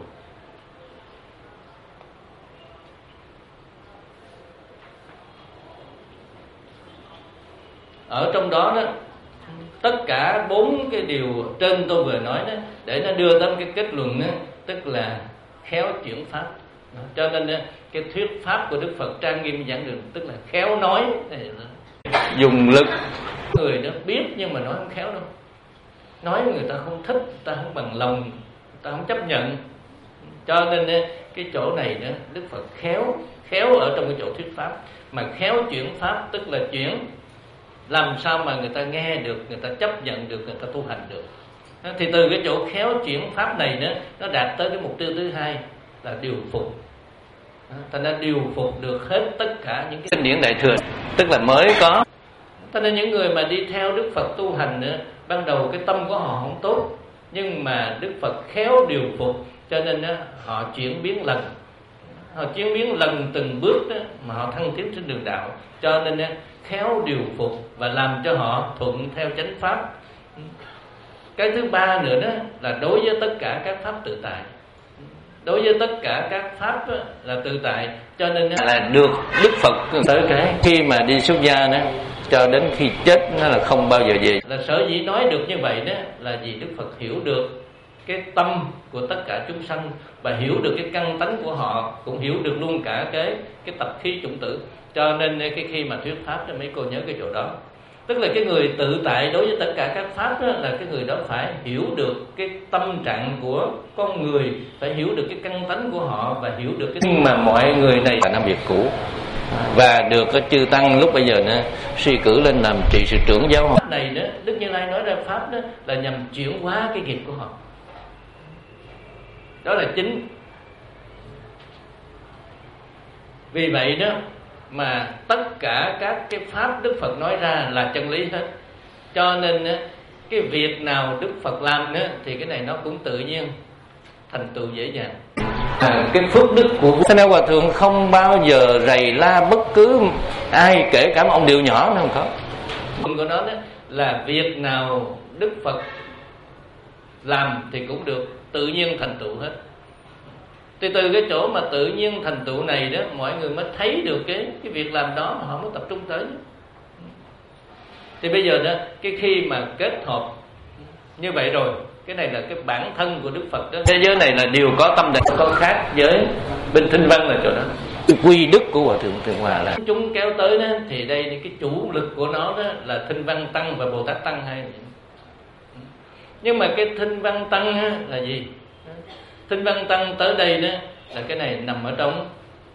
Ở trong đó đó tất cả bốn cái điều trên tôi vừa nói đó, để nó đưa tới cái kết luận đó, tức là khéo chuyển pháp. Cho nên đó, cái thuyết pháp của Đức Phật trang nghiêm giảng đường tức là khéo nói, dùng lực. Người đó biết nhưng mà nói không khéo đâu. Nói người ta không thích, người ta không bằng lòng, người ta không chấp nhận. Cho nên đó, cái chỗ này đó Đức Phật khéo, khéo ở trong cái chỗ thuyết pháp. Mà khéo chuyển pháp tức là chuyển làm sao mà người ta nghe được, người ta chấp nhận được, người ta tu hành được. Thì từ cái chỗ khéo chuyển pháp này đó, nó đạt tới cái mục tiêu thứ hai là điều phục. Thành ra điều phục được hết tất cả những cái kinh điển Đại Thừa, tức là mới có. Cho nên những người mà đi theo Đức Phật tu hành nữa, ban đầu cái tâm của họ không tốt, nhưng mà Đức Phật khéo điều phục, cho nên đó, họ chuyển biến lần, họ chuyển biến lần từng bước đó, mà họ thăng tiến trên đường đạo. Cho nên đó, khéo điều phục và làm cho họ thuận theo chánh pháp. Cái thứ ba nữa đó là đối với tất cả các pháp tự tại. Đối với tất cả các pháp đó, là tự tại. Cho nên đó, là được Đức Phật tới cái khi mà đi xuất gia đó, cho đến khi chết nó là không bao giờ về. Là sở dĩ nói được như vậy đó là vì Đức Phật hiểu được cái tâm của tất cả chúng sanh và hiểu được cái căn tánh của họ, cũng hiểu được luôn cả cái cái tập khí chủng tử. Cho nên cái khi mà thuyết pháp cho mấy cô nhớ cái chỗ đó, tức là cái người tự tại đối với tất cả các pháp đó, là cái người đó phải hiểu được cái tâm trạng của con người, phải hiểu được cái căn tánh của họ và hiểu được cái. Nhưng mà mọi người này là năm Việt cũ và được cái chư tăng lúc bây giờ nó suy cử lên làm trị sự trưởng giáo hội này đó. Đức Như Lai nói ra pháp đó là nhằm chuyển hóa cái nghiệp của họ, đó là chính. Vì vậy đó mà tất cả các cái pháp Đức Phật nói ra là chân lý hết. Cho nên cái việc nào Đức Phật làm nữa thì cái này nó cũng tự nhiên thành tựu dễ dàng. À, cái phước đức của Thế nên Hòa thượng không bao giờ rầy la bất cứ ai, kể cả một ông điệu nhỏ nữa không có. của nó đó là việc nào Đức Phật làm thì cũng được tự nhiên thành tựu hết. Thì từ cái chỗ mà tự nhiên thành tựu này đó, mọi người mới thấy được cái cái việc làm đó mà họ mới tập trung tới. Thì bây giờ đó, cái khi mà kết hợp như vậy rồi, cái này là cái bản thân của Đức Phật đó. Thế giới này là đều có tâm định, có khác với bên Thinh Văn là chỗ đó. Cái quy đức của Hòa Thượng Thượng Hòa là chúng kéo tới đó, thì đây cái chủ lực của nó đó là Thinh Văn Tăng và Bồ Tát Tăng hay. Nhưng mà cái Thinh Văn Tăng á, là gì? Thinh Văn Tăng tới đây đó là cái này nằm ở trong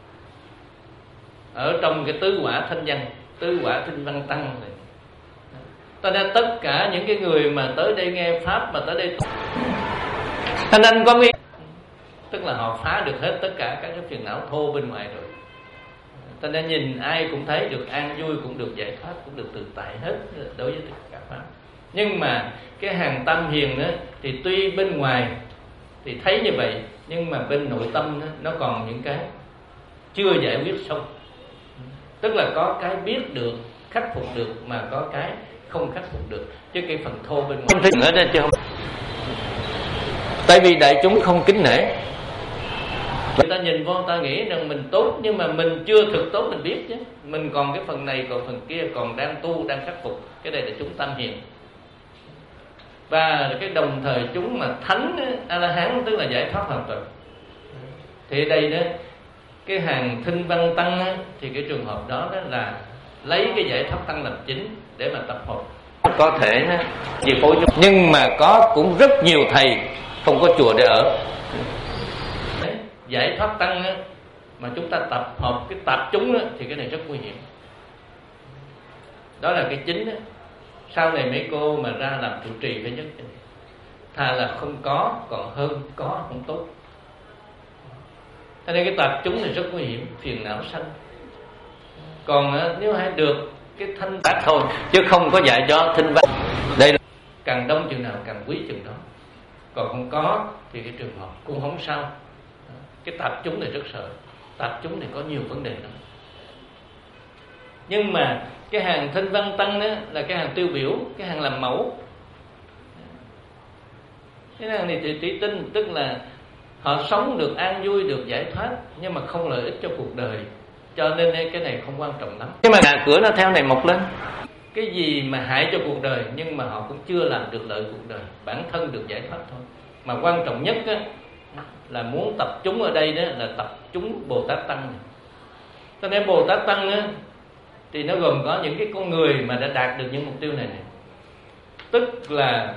ở trong cái tứ quả thanh văn, tứ quả Thinh Văn Tăng này. Cho nên tất cả những cái người mà tới đây nghe pháp mà tới đây thanh anh có biết, tức là họ phá được hết tất cả các cái phiền não thô bên ngoài rồi. Cho nên nhìn ai cũng thấy được an vui, cũng được giải thoát, cũng được tự tại hết đối với tất cả pháp. Nhưng mà cái hàng tâm hiền đó, thì tuy bên ngoài thì thấy như vậy, nhưng mà bên nội tâm đó, nó còn những cái chưa giải quyết xong. Tức là có cái biết được, khắc phục được, mà có cái không khắc phục được. Chứ cái phần thô bên ngoài không thích nữa đó chứ không. Tại vì đại chúng không kính nể. Người ta nhìn vô ta nghĩ rằng mình tốt, nhưng mà mình chưa thực tốt mình biết chứ. Mình còn cái phần này, còn phần kia, còn đang tu, đang khắc phục. Cái này là chúng tâm hiền. Và cái đồng thời chúng mà thánh A-la-hán, tức là giải thoát hoàn toàn. Thì đây đó, cái hàng Thinh Văn Tăng á, thì cái trường hợp đó, đó là lấy cái giải thoát tăng làm chính để mà tập hợp. Có thể đó, gì phối chung, nhưng mà có cũng rất nhiều thầy không có chùa để ở. Đấy, giải thoát tăng á, mà chúng ta tập hợp cái tập chúng á, thì cái này rất nguy hiểm. Đó là cái chính á. Sau này mấy cô mà ra làm trụ trì phải nhất, thà là không có còn hơn có không tốt. Cho nên cái tập chúng này rất nguy hiểm, phiền não sanh. Còn nếu hãy được cái thanh bát thôi, chứ không có dạy cho thinh văn. Đây là càng đông chừng nào càng quý chừng đó. Còn không có thì cái trường hợp cũng không sao. Cái tập chúng này rất sợ. Tập chúng này có nhiều vấn đề lắm. Nhưng mà cái hàng Thinh Văn Tăng đó là cái hàng tiêu biểu, cái hàng làm mẫu. Cái hàng này thì trí tinh, tức là họ sống được an vui, được giải thoát, nhưng mà không lợi ích cho cuộc đời. Cho nên cái này không quan trọng lắm. Nhưng mà nhà cửa nó theo này mọc lên. Cái gì mà hại cho cuộc đời, nhưng mà họ cũng chưa làm được lợi cuộc đời, bản thân được giải thoát thôi. Mà quan trọng nhất á, là muốn tập chúng ở đây đó là tập chúng Bồ Tát Tăng này. Cho nên Bồ Tát Tăng á, thì nó gồm có những cái con người mà đã đạt được những mục tiêu này này. Tức là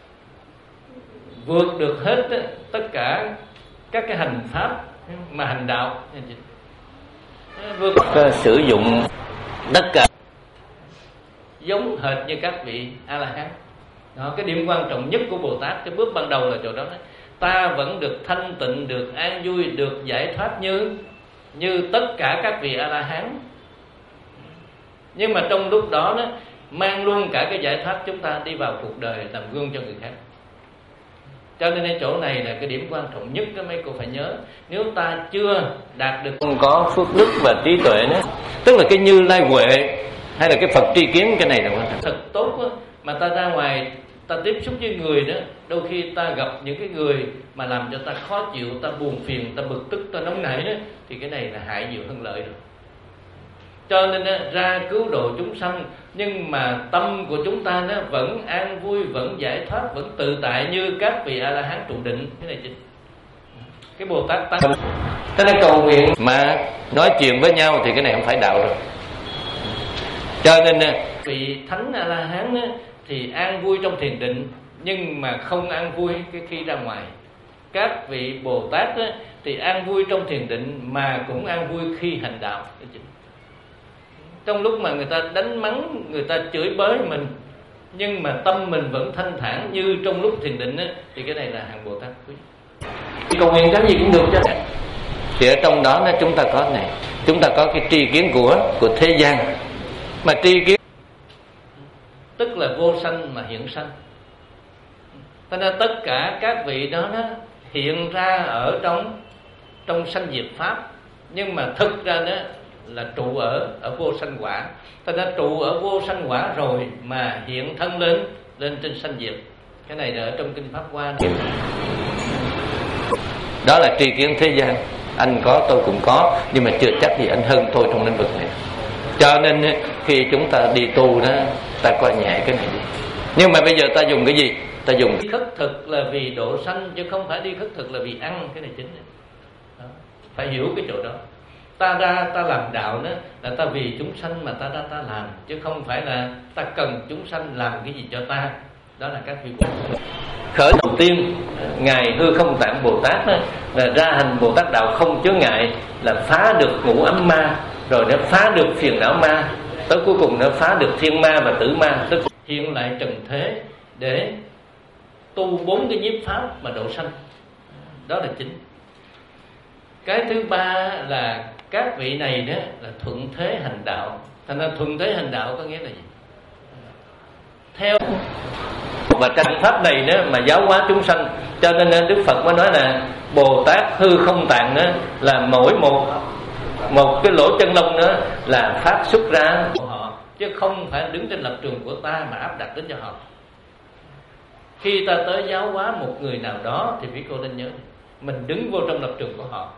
vượt được hết á, tất cả các cái hành pháp mà hành đạo, vượt sử dụng tất cả giống hệt như các vị A-la-hán. Đó, cái điểm quan trọng nhất của Bồ Tát, cái bước ban đầu là chỗ đó, đó. Ta vẫn được thanh tịnh, được an vui, được giải thoát như như tất cả các vị A-la-hán. Nhưng mà trong lúc đó, đó mang luôn cả cái giải thoát chúng ta đi vào cuộc đời, làm gương cho người khác. Cho nên cái chỗ này là cái điểm quan trọng nhất đó mấy cô phải nhớ. Nếu ta chưa đạt được không có phước đức và trí tuệ nữa, tức là cái Như Lai Huệ hay là cái Phật tri kiến, cái này là quan trọng. Thật tốt đó, mà ta ra ngoài ta tiếp xúc với người đó, đôi khi ta gặp những cái người mà làm cho ta khó chịu, ta buồn phiền, ta bực tức, ta nóng nảy đó, thì cái này là hại nhiều hơn lợi rồi. Cho nên đó, ra cứu độ chúng sanh, nhưng mà tâm của chúng ta đó vẫn an vui, vẫn giải thoát, vẫn tự tại như các vị A-la-hán trụ định. Cái này chính cái Bồ Tát Tăng. Thế nên cầu nguyện mà nói chuyện với nhau thì cái này không phải đạo rồi. Cho nên vị thánh A-la-hán đó, thì an vui trong thiền định, nhưng mà không an vui cái khi ra ngoài. Các vị Bồ Tát đó, thì an vui trong thiền định mà cũng an vui khi hành đạo. Trong lúc mà người ta đánh mắng, người ta chửi bới mình, nhưng mà tâm mình vẫn thanh thản như trong lúc thiền định á, thì cái này là hàng Bồ Tát quý. Cầu nguyện cái gì cũng được cho này. Thì ở trong đó nó chúng ta có này, chúng ta có cái tri kiến của của thế gian, mà tri kiến tức là vô sanh mà hiện sanh. Cho nên tất cả các vị đó, đó hiện ra ở trong trong sanh diệt pháp, nhưng mà thực ra đó là trụ ở ở vô sanh quả. Ta đã trụ ở vô sanh quả rồi mà hiện thân lên lên trên sanh diệt. Cái này là ở trong kinh Pháp Hoa. Đó là tri kiến thế gian, anh có tôi cũng có, nhưng mà chưa chắc gì anh hơn tôi trong lĩnh vực này. Cho nên khi chúng ta đi tu đó, ta coi nhẹ cái này đi. Nhưng mà bây giờ ta dùng cái gì? Ta dùng khất thực là vì độ sanh, chứ không phải đi khất thực là vì ăn. Cái này chính đó. Phải hiểu cái chỗ đó. Ta ra ta làm đạo đó là ta vì chúng sanh mà ta ra ta làm, chứ không phải là ta cần chúng sanh làm cái gì cho ta. Đó là các vị Bồ Tát. Khởi đầu tiên ngài Hư Không Tạng Bồ Tát đó, là ra hành Bồ Tát đạo không chướng ngại, là phá được ngũ ấm ma, rồi nó phá được phiền não ma, tới cuối cùng nó phá được thiên ma và tử ma, tức hiện lại trần thế để tu bốn cái nhiếp pháp mà độ sanh. Đó là chính. Cái thứ ba là các vị này đó là thuận thế hành đạo. Thành ra thuận thế hành đạo có nghĩa là gì? Theo và tranh pháp này đó mà giáo hóa chúng sanh. Cho nên Đức Phật mới nói là Bồ Tát Hư Không Tạng đó là mỗi một một cái lỗ chân lông đó là phát xuất ra của họ, chứ không phải đứng trên lập trường của ta mà áp đặt đến cho họ. Khi ta tới giáo hóa một người nào đó thì quý cô nên nhớ mình đứng vô trong lập trường của họ.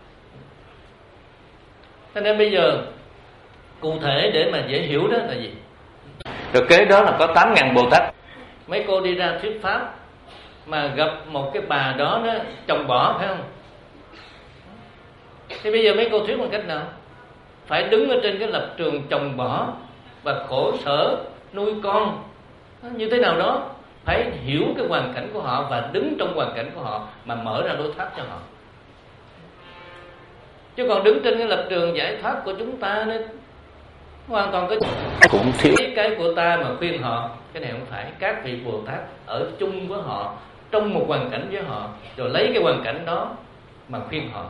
Cho nên bây giờ cụ thể để mà dễ hiểu đó là gì? Rồi kế đó là có tám ngàn Bồ Tát. Mấy cô đi ra thuyết pháp mà gặp một cái bà đó đó chồng bỏ, phải không? Thì bây giờ mấy cô thuyết bằng cách nào? Phải đứng ở trên cái lập trường chồng bỏ và khổ sở nuôi con như thế nào đó. Phải hiểu cái hoàn cảnh của họ và đứng trong hoàn cảnh của họ mà mở ra lối thoát cho họ. Chứ còn đứng trên cái lập trường giải thoát của chúng ta đó, hoàn toàn có cũng thiếu cái của ta mà khuyên họ. Cái này không phải. Các vị Bồ Tát ở chung với họ, trong một hoàn cảnh với họ, rồi lấy cái hoàn cảnh đó mà khuyên họ,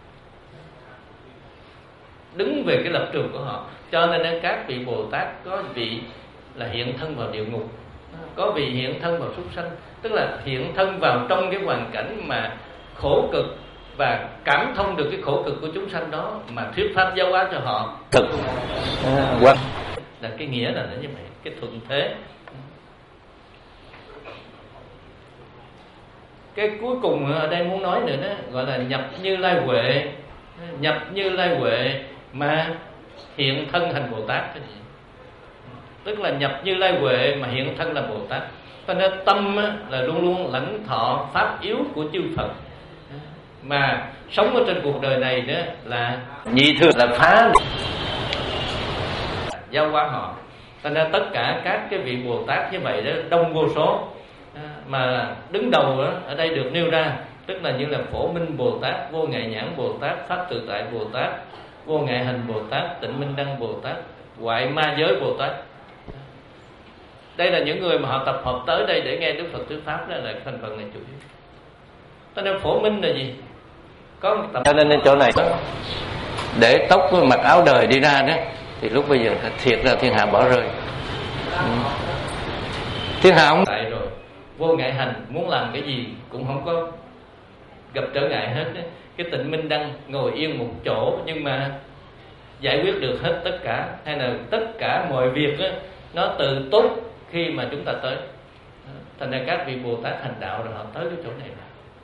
đứng về cái lập trường của họ. Cho nên các vị Bồ Tát có vị là hiện thân vào địa ngục, có vị hiện thân vào súc sanh, tức là hiện thân vào trong cái hoàn cảnh mà khổ cực và cảm thông được cái khổ cực của chúng sanh đó mà thuyết pháp giáo hóa cho họ. Thực à, là cái nghĩa là như vậy, cái thuận thế. Cái cuối cùng ở đây muốn nói nữa đó gọi là nhập Như Lai Huệ. Nhập Như Lai Huệ mà hiện thân thành Bồ Tát. Tức là nhập Như Lai Huệ mà hiện thân là Bồ Tát. Cho nên tâm là luôn luôn lãnh thọ pháp yếu của chư Phật, mà sống ở trên cuộc đời này đó là nhị thường là phá giáo hóa họ. Cho nên tất cả các cái vị Bồ Tát như vậy đó đông vô số, mà đứng đầu đó, ở đây được nêu ra tức là như là Phổ Minh Bồ Tát, Vô Ngại Nhãn Bồ Tát, Pháp Tự Tại Bồ Tát, Vô Ngại Hành Bồ Tát, Tịnh Minh Đăng Bồ Tát, Hoại Ma Giới Bồ Tát. Đây là những người mà họ tập hợp tới đây để nghe Đức Phật thuyết pháp, đó là thành phần này chủ yếu. Cho nên Phổ Minh là gì? Có một tập. Cho nên chỗ này để tóc mặc áo đời đi ra đó thì lúc bây giờ thiệt ra thiên hạ bỏ rơi. Ừ. Thiên hạ không tại rồi. Vô Ngại Hành muốn làm cái gì cũng không có gặp trở ngại hết đó. Cái Tịnh Minh Đăng ngồi yên một chỗ nhưng mà giải quyết được hết tất cả, hay là tất cả mọi việc đó, nó từ tốt khi mà chúng ta tới. Thành ra các vị Bồ Tát hành đạo rồi họ tới cái chỗ này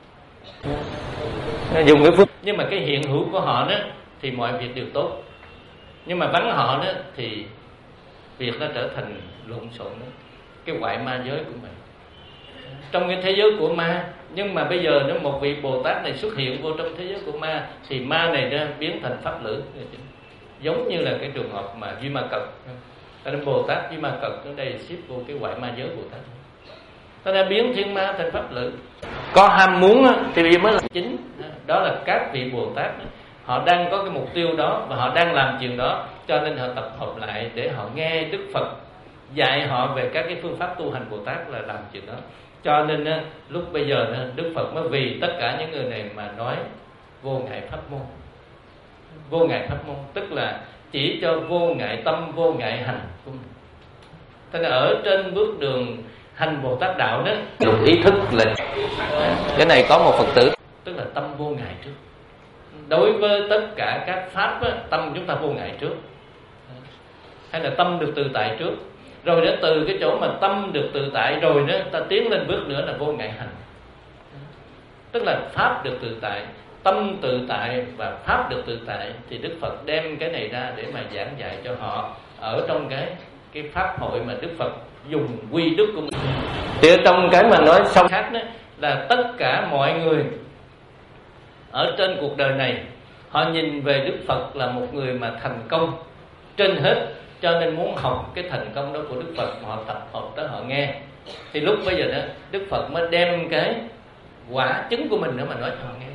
là dùng cái phước, nhưng mà cái hiện hữu của họ đó thì mọi việc đều tốt, nhưng mà vắng họ đó thì việc nó trở thành lộn xộn đó. Cái hoại ma giới cũng vậy, trong cái thế giới của ma, nhưng mà bây giờ nếu một vị Bồ Tát này xuất hiện vô trong thế giới của ma thì ma này nó biến thành pháp lữ, giống như là cái trường hợp mà Duy Ma Cật. Cho nên Bồ Tát Duy Ma Cật ở đây xếp vô cái hoại ma giới Bồ Tát, cho nên biến thiên ma thành pháp lữ. Có ham muốn thì bây giờ mới là chính. Đó là các vị Bồ Tát họ đang có cái mục tiêu đó và họ đang làm chuyện đó, cho nên họ tập hợp lại để họ nghe Đức Phật dạy họ về các cái phương pháp tu hành Bồ Tát là làm chuyện đó. Cho nên lúc bây giờ Đức Phật mới vì tất cả những người này mà nói vô ngại pháp môn. Vô ngại pháp môn tức là chỉ cho vô ngại tâm, vô ngại hành. Thế nên ở trên bước đường hành Bồ Tát đạo đó, lục ý thức là cái này có một Phật tử tức là tâm vô ngại trước. đối với tất cả các pháp á, tâm chúng ta vô ngại trước, hay là tâm được tự tại trước, rồi đến từ cái chỗ mà tâm được tự tại rồi đó, ta tiến lên bước nữa là vô ngại hành. Tức là pháp được tự tại, tâm tự tại và pháp được tự tại, thì Đức Phật đem cái này ra để mà giảng dạy cho họ ở trong cái cái pháp hội mà Đức Phật dùng quy đức của mình. Thì ở trong cái mà nói sâu khác đó là tất cả mọi người ở trên cuộc đời này, họ nhìn về Đức Phật là một người mà thành công trên hết, cho nên muốn học cái thành công đó của Đức Phật, họ tập hợp tới họ nghe. Thì lúc bây giờ đó Đức Phật mới đem cái quả chứng của mình nữa mà nói cho họ nghe.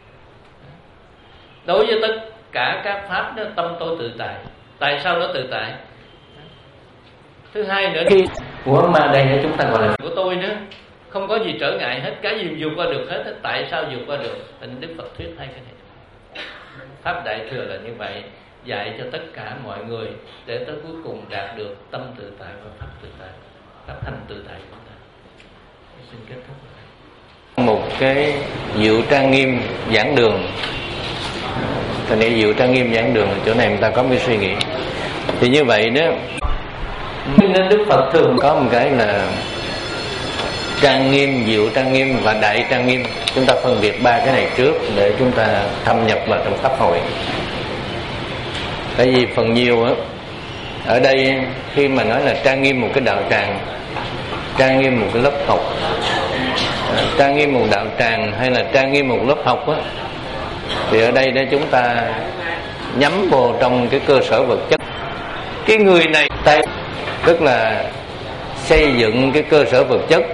Đối với tất cả các pháp đó, tâm tôi tự tại. Tại sao nó tự tại? Thứ hai nữa, khi của ma đây chúng ta gọi là của tôi nữa, không có gì trở ngại hết, cái gì vượt qua được hết. Tại sao vượt qua được? Nên Đức Phật thuyết hai cái này. Pháp Đại Thừa là như vậy, dạy cho tất cả mọi người để tới cuối cùng đạt được tâm tự tại và pháp tự tại, pháp hành tự tại của ta. Xin kết thúc. Một cái Diệu Trang Nghiêm giảng đường. Thành ra Diệu Trang Nghiêm giảng đường, chỗ này người ta có một suy nghĩ. Thì như vậy đó, nên Đức Phật thường có một cái là Trang Nghiêm, Diệu Trang Nghiêm và Đại Trang Nghiêm. Chúng ta phân biệt ba cái này trước để chúng ta thâm nhập vào trong pháp hội. Tại vì phần nhiều á, ở đây khi mà nói là trang nghiêm một cái đạo tràng, trang nghiêm một cái lớp học, trang nghiêm một đạo tràng hay là trang nghiêm một lớp học á, thì ở đây để chúng ta nhắm vô trong cái cơ sở vật chất. Cái người này tay tức là xây dựng cái cơ sở vật chất,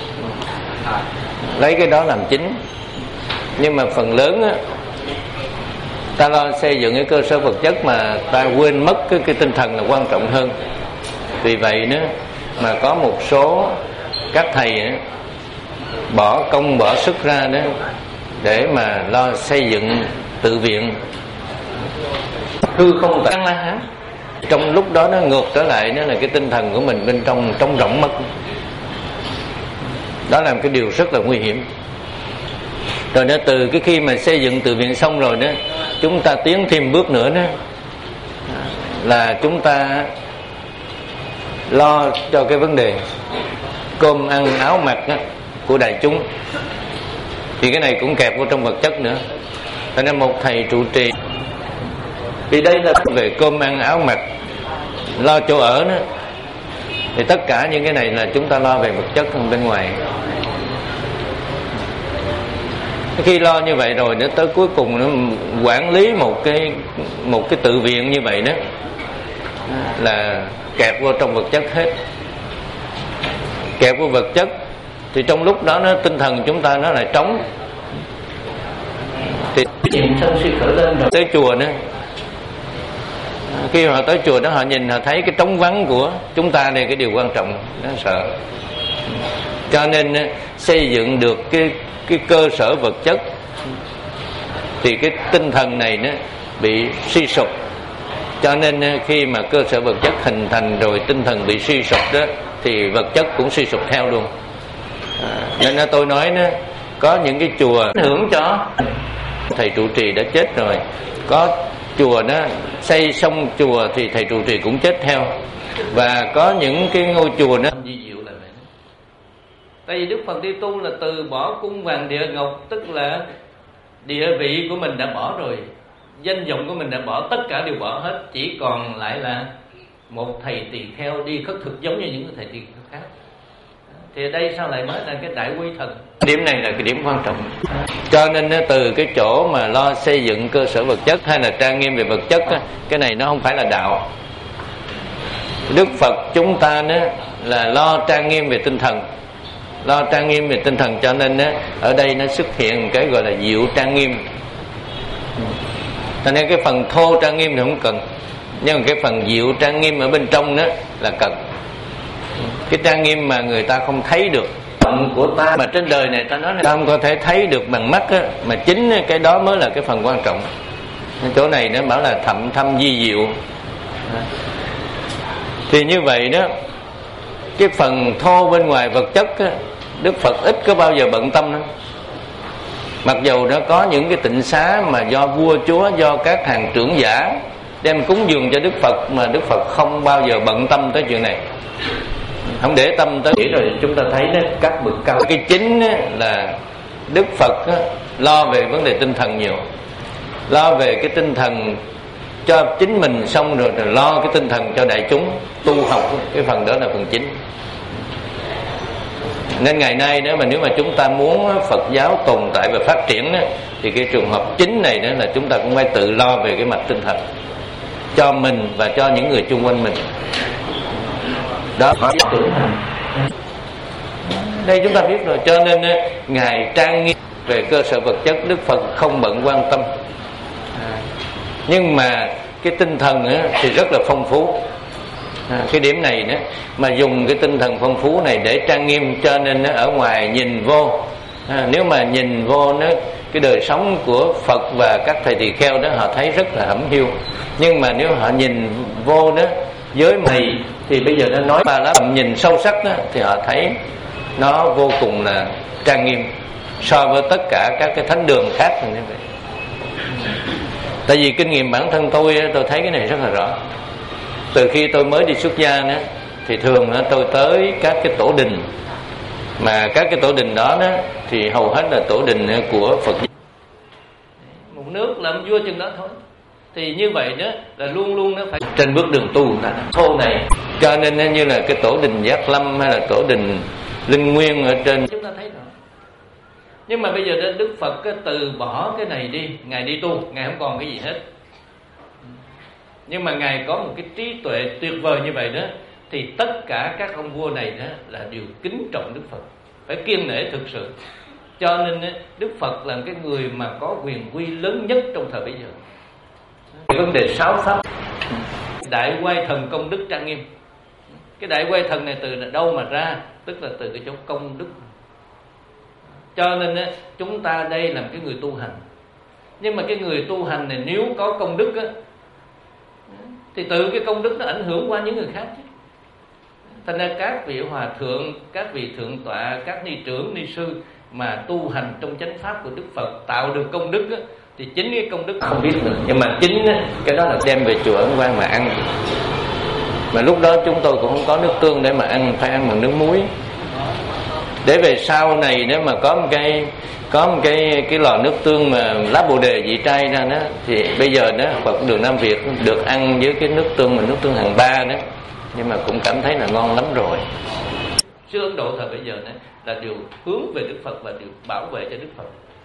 lấy cái đó làm chính. Nhưng mà phần lớn á, ta lo xây dựng cái cơ sở vật chất mà ta quên mất cái, cái tinh thần là quan trọng hơn. Vì vậy nữa mà có một số các thầy ấy, bỏ công bỏ sức ra đó để mà lo xây dựng tự viện hư không tạng la hán. Trong lúc đó nó ngược trở lại, đó là cái tinh thần của mình bên trong trống rỗng mất. Đó là một cái điều rất là nguy hiểm. Rồi đó, từ cái khi mà xây dựng tự viện xong rồi đó, chúng ta tiến thêm bước nữa đó là chúng ta lo cho cái vấn đề cơm ăn áo mặc đó, của đại chúng. Thì cái này cũng kẹp vô trong vật chất nữa. Cho nên một thầy trụ trì, vì đây là về cơm ăn áo mặc, lo chỗ ở đó, thì tất cả những cái này là chúng ta lo về vật chất hơn bên ngoài. Khi lo như vậy rồi nó tới cuối cùng nó quản lý một cái một cái tự viện như vậy đó là kẹp vô trong vật chất hết. Kẹp vô vật chất thì trong lúc đó nó tinh thần chúng ta nó lại trống. Thì sân si khởi lên rồi tới chùa nữa, khi họ tới chùa đó họ nhìn họ thấy cái trống vắng của chúng ta này, cái điều quan trọng nó sợ. Cho nên xây dựng được cái cái cơ sở vật chất thì cái tinh thần này nó bị suy sụp. Cho nên khi mà cơ sở vật chất hình thành rồi, tinh thần bị suy sụp đó, thì vật chất cũng suy sụp theo luôn. À, nên tôi nói đó, có những cái chùa hưởng cho thầy trụ trì đã chết rồi, có chùa đó xây xong chùa thì thầy trụ trì cũng chết theo, và có những cái ngôi chùa đó di diệu là vậy. Tại vì Đức Phật đi tu là từ bỏ cung vàng địa ngọc, tức là địa vị của mình đã bỏ rồi, danh vọng của mình đã bỏ, tất cả đều bỏ hết, chỉ còn lại là một thầy tỳ kheo đi khất thực giống như những thầy tỳ kheo khác. Thì ở đây sao lại nói là cái đại quy thần? Điểm này là cái điểm quan trọng. Cho nên từ cái chỗ mà lo xây dựng cơ sở vật chất hay là trang nghiêm về vật chất, cái này nó không phải là đạo. Đức Phật chúng ta nữa là lo trang nghiêm về tinh thần, lo trang nghiêm về tinh thần, cho nên ở đây nó xuất hiện cái gọi là diệu trang nghiêm. Cho nên cái phần thô trang nghiêm thì không cần, nhưng mà cái phần diệu trang nghiêm ở bên trong đó là cần. Cái trang nghiêm mà người ta không thấy được phận của ta, mà trên đời này ta nói là ta không có thể thấy được bằng mắt á, mà chính cái đó mới là cái phần quan trọng. Chỗ này nó bảo là thậm thâm di diệu. Thì như vậy đó, cái phần thô bên ngoài vật chất á, Đức Phật ít có bao giờ bận tâm nữa. Mặc dù nó có những cái tịnh xá mà do vua chúa, do các hàng trưởng giả đem cúng dường cho Đức Phật, mà Đức Phật không bao giờ bận tâm tới chuyện này, không để tâm tới. Rồi chúng ta thấy đó, các bậc cao, cái chính là Đức Phật lo về vấn đề tinh thần nhiều, lo về cái tinh thần cho chính mình, xong rồi, rồi lo cái tinh thần cho đại chúng tu học, cái phần đó là phần chính. Nên ngày nay đó, mà nếu mà chúng ta muốn Phật giáo tồn tại và phát triển đó, thì cái trường hợp chính này đó là chúng ta cũng phải tự lo về cái mặt tinh thần cho mình và cho những người chung quanh mình. Đó, đây chúng ta biết rồi. Cho nên ngài trang nghiêm về cơ sở vật chất, Đức Phật không bận quan tâm, nhưng mà cái tinh thần thì rất là phong phú. À, cái điểm này đó mà dùng cái tinh thần phong phú này để trang nghiêm, cho nên nó ở ngoài nhìn vô, à, nếu mà nhìn vô nó cái đời sống của Phật và các thầy tỳ kheo đó, họ thấy rất là hẩm hiu. Nhưng mà nếu họ nhìn vô đó với mày thì bây giờ nó nói ba lá nhìn sâu sắc đó, thì họ thấy nó vô cùng là trang nghiêm so với tất cả các cái thánh đường khác như vậy. Tại vì kinh nghiệm bản thân tôi, tôi thấy cái này rất là rõ. Từ khi tôi mới đi xuất gia đó, thì thường đó, tôi tới các cái tổ đình, mà các cái tổ đình đó, đó thì hầu hết là tổ đình của Phật. Một nước làm vua chừng đó thôi. Thì như vậy đó là luôn luôn nó phải trên bước đường tu người ta thô này. Cho nên như là cái tổ đình Giác Lâm hay là tổ đình Linh Nguyên ở trên, chúng ta thấy rõ. Nhưng mà bây giờ Đức Phật từ bỏ cái này đi, ngài đi tu, ngài không còn cái gì hết. Nhưng mà ngài có một cái trí tuệ tuyệt vời như vậy đó, thì tất cả các ông vua này đó là đều kính trọng Đức Phật, phải kiêng nể thực sự. Cho nên Đức Phật là cái người mà có quyền quy lớn nhất trong thời bây giờ. Cái vấn đề sáu pháp, đại quay thần công đức trang nghiêm. Cái đại quay thần này từ đâu mà ra? Tức là từ cái chỗ công đức. Cho nên chúng ta đây là cái người tu hành. Nhưng mà cái người tu hành này nếu có công đức á, thì từ cái công đức nó ảnh hưởng qua những người khác chứ. Thành ra các vị hòa thượng, các vị thượng tọa, các ni trưởng, ni sư mà tu hành trong chánh pháp của Đức Phật tạo được công đức á, thì chính cái công đức không biết được. Nhưng mà chính á, cái đó là đem về chùa Ấn Quang mà ăn. Mà lúc đó chúng tôi cũng không có nước tương để mà ăn, phải ăn bằng nước muối. Để về sau này nếu mà có một cái có một cái cái lò nước tương mà lá bồ đề vị trai ra đó, thì bây giờ đó Phật đường Nam Việt được ăn với cái nước tương mà nước tương hàng ba đó, nhưng mà cũng cảm thấy là ngon lắm rồi. Sư Ấn Độ thời bây giờ đó là điều hướng về Đức Phật và điều bảo vệ cho Đức Phật.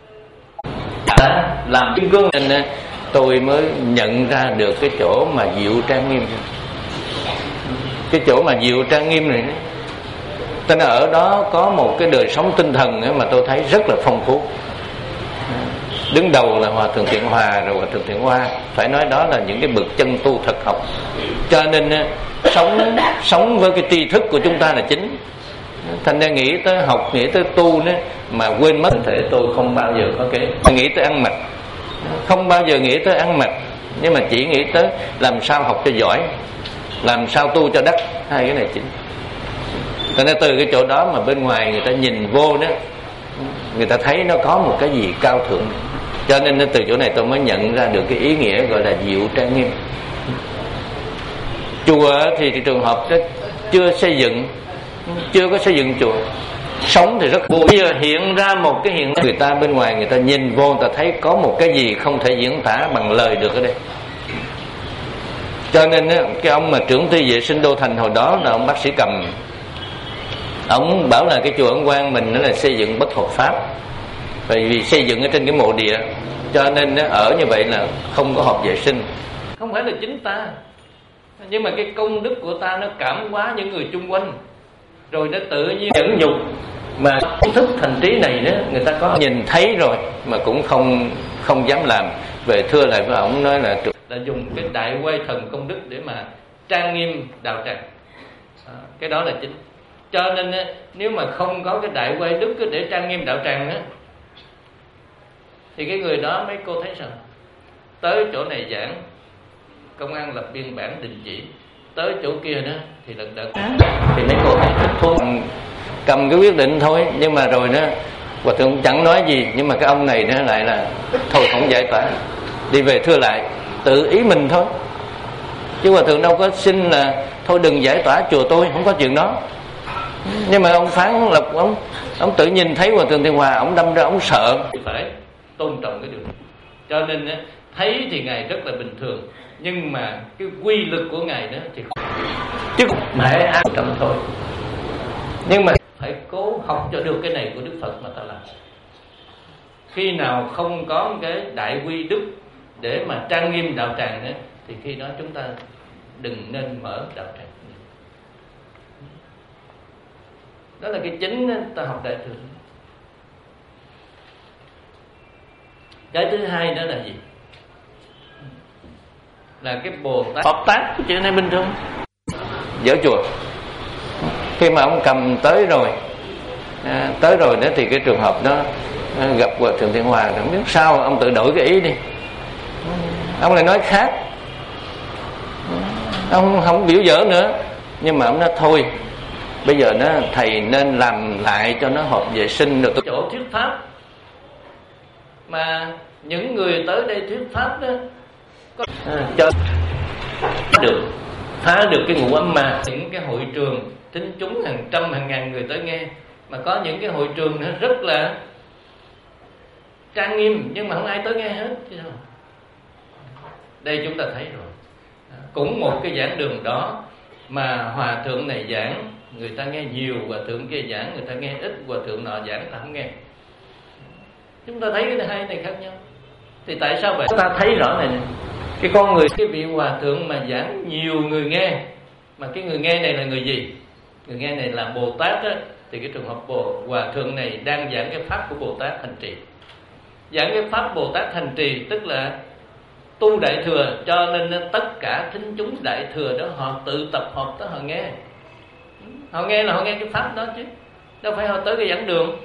Đã làm kim cương nên tôi mới nhận ra được cái chỗ mà diệu trang nghiêm, cái chỗ mà diệu trang nghiêm này. Cho nên ở đó có một cái đời sống tinh thần mà tôi thấy rất là phong phú. Đứng đầu là Hòa Thượng Thiện Hòa, rồi Hòa Thượng Thiện Hoa. Phải nói đó là những cái bậc chân tu thật học. Cho nên sống sống với cái tri thức của chúng ta là chính. Thành ra nghĩ tới học, nghĩ tới tu đó, mà quên mất thể tôi không bao giờ có cái nghĩ tới ăn mặc, không bao giờ nghĩ tới ăn mặc, nhưng mà chỉ nghĩ tới làm sao học cho giỏi, làm sao tu cho đắc. Hai cái này chính. Cho nên từ cái chỗ đó mà bên ngoài người ta nhìn vô đó, người ta thấy nó có một cái gì cao thượng. Cho nên từ chỗ này tôi mới nhận ra được cái ý nghĩa gọi là diệu trang nghiêm. Chùa thì cái trường hợp đó chưa xây dựng, chưa có xây dựng chùa. Sống thì rất vui. Bây giờ hiện ra một cái hiện người ta bên ngoài người ta nhìn vô, người ta thấy có một cái gì không thể diễn tả bằng lời được ở đây. Cho nên cái ông mà trưởng ty vệ sinh Đô Thành hồi đó là ông bác sĩ Cầm. Ông bảo là cái chùa Ấn Quang mình nó là xây dựng bất hợp pháp, bởi vì xây dựng ở trên cái mộ địa, cho nên nó ở như vậy là không có hợp vệ sinh. Không phải là chính ta, nhưng mà cái công đức của ta nó cảm hóa những người chung quanh, rồi nó tự nhiên nhẫn nhục mà thức thành trí này đó, người ta có nhìn thấy rồi mà cũng không không dám làm. Về thưa lại với ông nói là là dùng cái đại quay thần công đức để mà trang nghiêm đạo tràng, à, cái đó là chính. Cho nên nếu mà không có cái đại quay đức để trang nghiêm đạo tràng á, thì cái người đó mấy cô thấy sao? Tới chỗ này giảng, công an lập biên bản đình chỉ. Tới chỗ kia đó thì lần đợt thì mấy cô thấy thích thú, cầm cái quyết định thôi. Nhưng mà rồi đó Hòa thượng chẳng nói gì, nhưng mà cái ông này nó lại là thôi không giải tỏa, đi về thưa lại tự ý mình thôi, chứ Hòa thượng đâu có xin là thôi đừng giải tỏa chùa tôi, không có chuyện đó. Nhưng mà ông Phán Lộc ông ông tự nhìn thấy Hòa thượng Thiên Hòa, ông đâm ra ông sợ, phải tôn trọng cái điều này. Cho nên thấy thì ngài rất là bình thường, nhưng mà cái quy lực của ngài đó thì chứ mãi áp trọng thôi. Nhưng mà phải cố học cho được cái này của Đức Phật mà ta làm. Khi nào không có cái đại quy đức để mà trang nghiêm đạo tràng nữa, thì khi đó chúng ta đừng nên mở đạo tràng. Đó là cái chính ta học đại thừa. Cái thứ hai đó là gì? Là cái Bồ Tát hợp tác cái chuyện này bình thường. Dở chùa, khi mà ông cầm tới rồi à, tới rồi đó thì cái trường hợp đó à, gặp Hòa thượng Thiên Hòa, không biết sao ông tự đổi cái ý đi, ông lại nói khác, ông không biểu dở nữa, nhưng mà ông nói thôi bây giờ nó thầy nên làm lại cho nó hợp vệ sinh được chỗ thuyết pháp, mà những người tới đây thuyết pháp đó có à, cho được phá được cái ngũ ấm ma. Những cái hội trường thính chúng hàng trăm hàng ngàn người tới nghe, mà có những cái hội trường nó rất là trang nghiêm nhưng mà không ai tới nghe hết chứ đâu. Đây chúng ta thấy rồi, cũng một cái giảng đường đó mà hòa thượng này giảng người ta nghe nhiều, hòa thượng kia giảng người ta nghe ít, hòa thượng nọ giảng người ta không nghe. Chúng ta thấy cái hai này khác nhau. Thì tại sao vậy? Chúng ta thấy rõ này, này. Cái con người, cái vị hòa thượng mà giảng nhiều người nghe, mà cái người nghe này là người gì? Người nghe này là Bồ Tát á. Thì cái trường hợp Bồ hòa thượng này đang giảng cái pháp của Bồ Tát hành trì. Giảng cái pháp Bồ Tát hành trì tức là tu đại thừa, cho nên tất cả thính chúng đại thừa đó họ tự tập hợp tới họ nghe. Họ nghe là họ nghe cái pháp đó chứ, đâu phải họ tới cái giảng đường.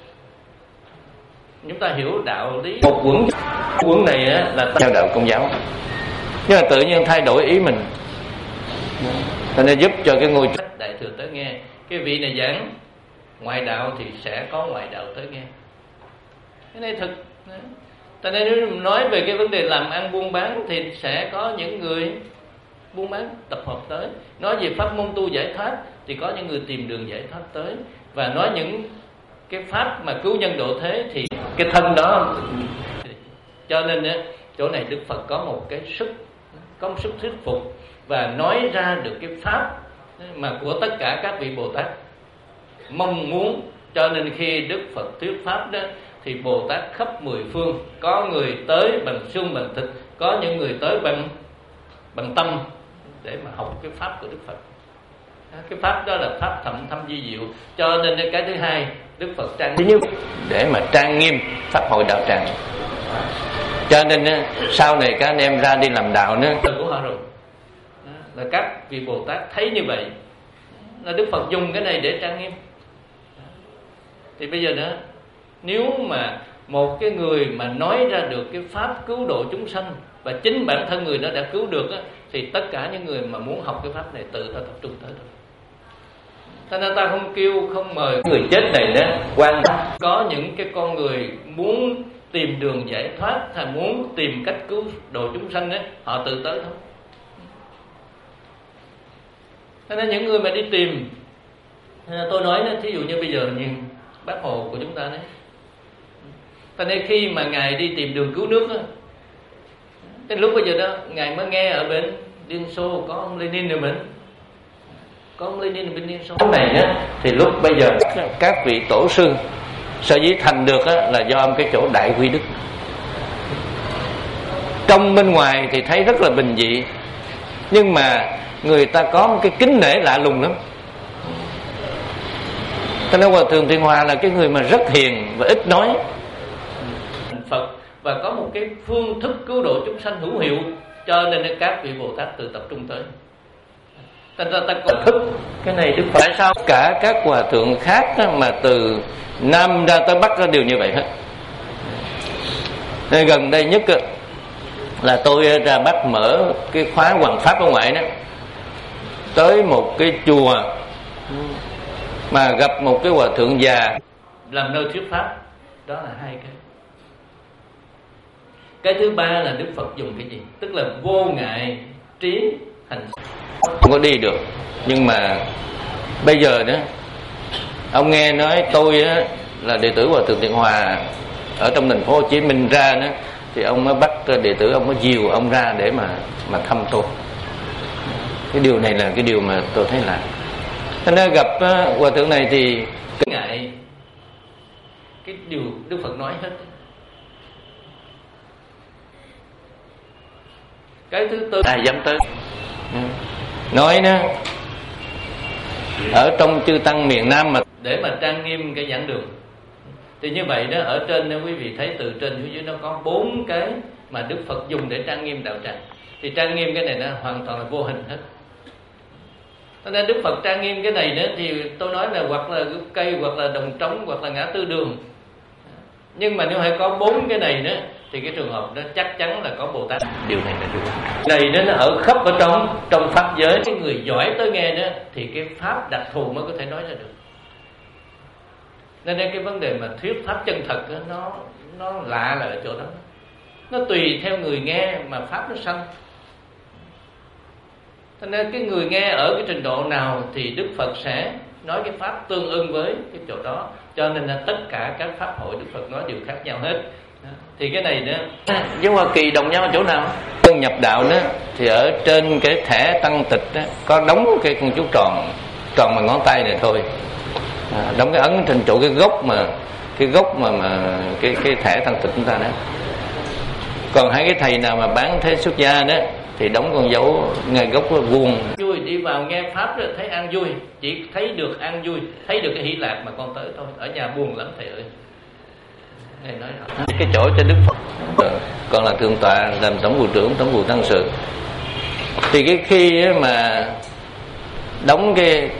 Chúng ta hiểu đạo lý. Một quẩn quẩn này á, là theo đạo Công giáo, nhưng mà tự nhiên thay đổi ý mình, cho nên giúp cho cái ngôi đại thừa tới nghe. Cái vị này giảng ngoại đạo thì sẽ có ngoại đạo tới nghe. Cái này thực. Cho nên nếu nói về cái vấn đề làm ăn buôn bán thì sẽ có những người buôn bán tập hợp tới. Nói về pháp môn tu giải thoát thì có những người tìm đường giải thoát tới. Và nói những cái pháp mà cứu nhân độ thế thì cái thân đó. Cho nên chỗ này Đức Phật có một cái sức, có một sức thuyết phục và nói ra được cái pháp mà của tất cả các vị Bồ Tát mong muốn. Cho nên khi Đức Phật thuyết pháp đó thì Bồ Tát khắp mười phương, có người tới bằng xương bằng thịt, có những người tới bằng bằng tâm để mà học cái pháp của Đức Phật. Cái pháp đó là pháp thậm thâm vi diệu. Cho nên cái thứ hai Đức Phật trang nghiêm để mà trang nghiêm pháp hội đạo tràng. Cho nên sau này các anh em ra đi làm đạo nữa của họ rồi, là các vị Bồ Tát thấy như vậy là Đức Phật dùng cái này để trang nghiêm. Thì bây giờ nữa, nếu mà một cái người mà nói ra được cái pháp cứu độ chúng sanh và chính bản thân người đó đã cứu được á, thì tất cả những người mà muốn học cái pháp này tự ta tập trung tới thôi. Cho nên ta không kêu, không mời người chết này đó quan có những cái con người muốn tìm đường giải thoát hay muốn tìm cách cứu độ chúng sanh á, họ tự tới thôi. Cho nên những người mà đi tìm, tôi nói đó, thí dụ như bây giờ như Bác Hồ của chúng ta đấy. Cho nên khi mà Ngài đi tìm đường cứu nước á, cái lúc bây giờ đó Ngài mới nghe ở bên Liên Xô có ông Lenin rồi mình, có ông Lenin ở bên Liên Xô. Cái này á, thì lúc bây giờ các vị tổ sư sở dĩ thành được á, là do ông cái chỗ đại quy đức. Trong bên ngoài thì thấy rất là bình dị, nhưng mà người ta có một cái kính nể lạ lùng lắm. Cho nên Hòa thượng Thiên Hòa là cái người mà rất hiền và ít nói Phật, và có một cái phương thức cứu độ chúng sanh hữu hiệu. Cho nên các vị Bồ Tát tự tập trung tới. Thành ra ta có thức cái này Đức Phật. Tại sao cả các hòa thượng khác mà từ Nam ra tới Bắc đều như vậy hết? Nên gần đây nhất là tôi ra Bắc mở cái khóa Hoằng Pháp ở ngoài đó, tới một cái chùa mà gặp một cái hòa thượng già làm nơi thuyết pháp. Đó là hai cái. Cái thứ ba là Đức Phật dùng cái gì? Tức là vô ngại trí hành. Không có đi được. Nhưng mà bây giờ đó, ông nghe nói tôi á, là đệ tử Hòa Thượng Thiện Hòa ở trong thành phố Hồ Chí Minh ra đó, thì ông mới bắt đệ tử ông, mới dìu ông ra để mà mà thăm tôi. Cái điều này là cái điều mà tôi thấy là, cho nên gặp uh, Hòa Thượng này thì cái ngại cái điều Đức Phật nói hết. Cái thứ tư ai dám tới nói đó, ở trong chư tăng miền Nam mà để mà trang nghiêm cái giảng đường, thì như vậy đó, ở trên đó quý vị thấy từ trên xuống dưới nó có bốn cái mà Đức Phật dùng để trang nghiêm đạo tràng. Thì trang nghiêm cái này nó hoàn toàn là vô hình hết. Cho nên Đức Phật trang nghiêm cái này nữa thì tôi nói là hoặc là gốc cây, hoặc là đồng trống, hoặc là ngã tư đường. Nhưng mà nếu phải có bốn cái này nữa thì cái trường hợp đó chắc chắn là có Bồ Tát. Điều này là điều này đó, nó ở khắp ở trong trong pháp giới. Cái người giỏi tới nghe đó thì cái pháp đặc thù mới có thể nói ra được. Nên cái vấn đề mà thuyết pháp chân thật đó, nó nó lạ là ở chỗ đó. Nó tùy theo người nghe mà pháp nó sanh. Cho nên cái người nghe ở cái trình độ nào thì Đức Phật sẽ nói cái pháp tương ưng với cái chỗ đó. Cho nên là tất cả các pháp hội Đức Phật nói đều khác nhau hết. Thì cái này nữa với Hoa Kỳ đồng nhau ở chỗ nào? Tân nhập đạo đó thì ở trên cái thẻ tăng tịch đó, có đóng cái con chú tròn tròn bằng ngón tay này thôi, à, đóng cái ấn trên chỗ cái gốc mà cái gốc mà mà cái cái thẻ tăng tịch chúng ta đó. Còn hai cái thầy nào mà bán thế xuất gia đó thì đóng con dấu ngay gốc nó vuông. Vui đi vào nghe pháp rồi thấy ăn vui, chỉ thấy được ăn vui, thấy được cái hỷ lạc mà con tới thôi. Ở nhà buồn lắm thầy ơi. Thầy nói cái chỗ cho Đức Phật, còn là thượng tọa làm tổng vụ trưởng, tổng vụ tăng sự. Thì cái khi mà đóng cái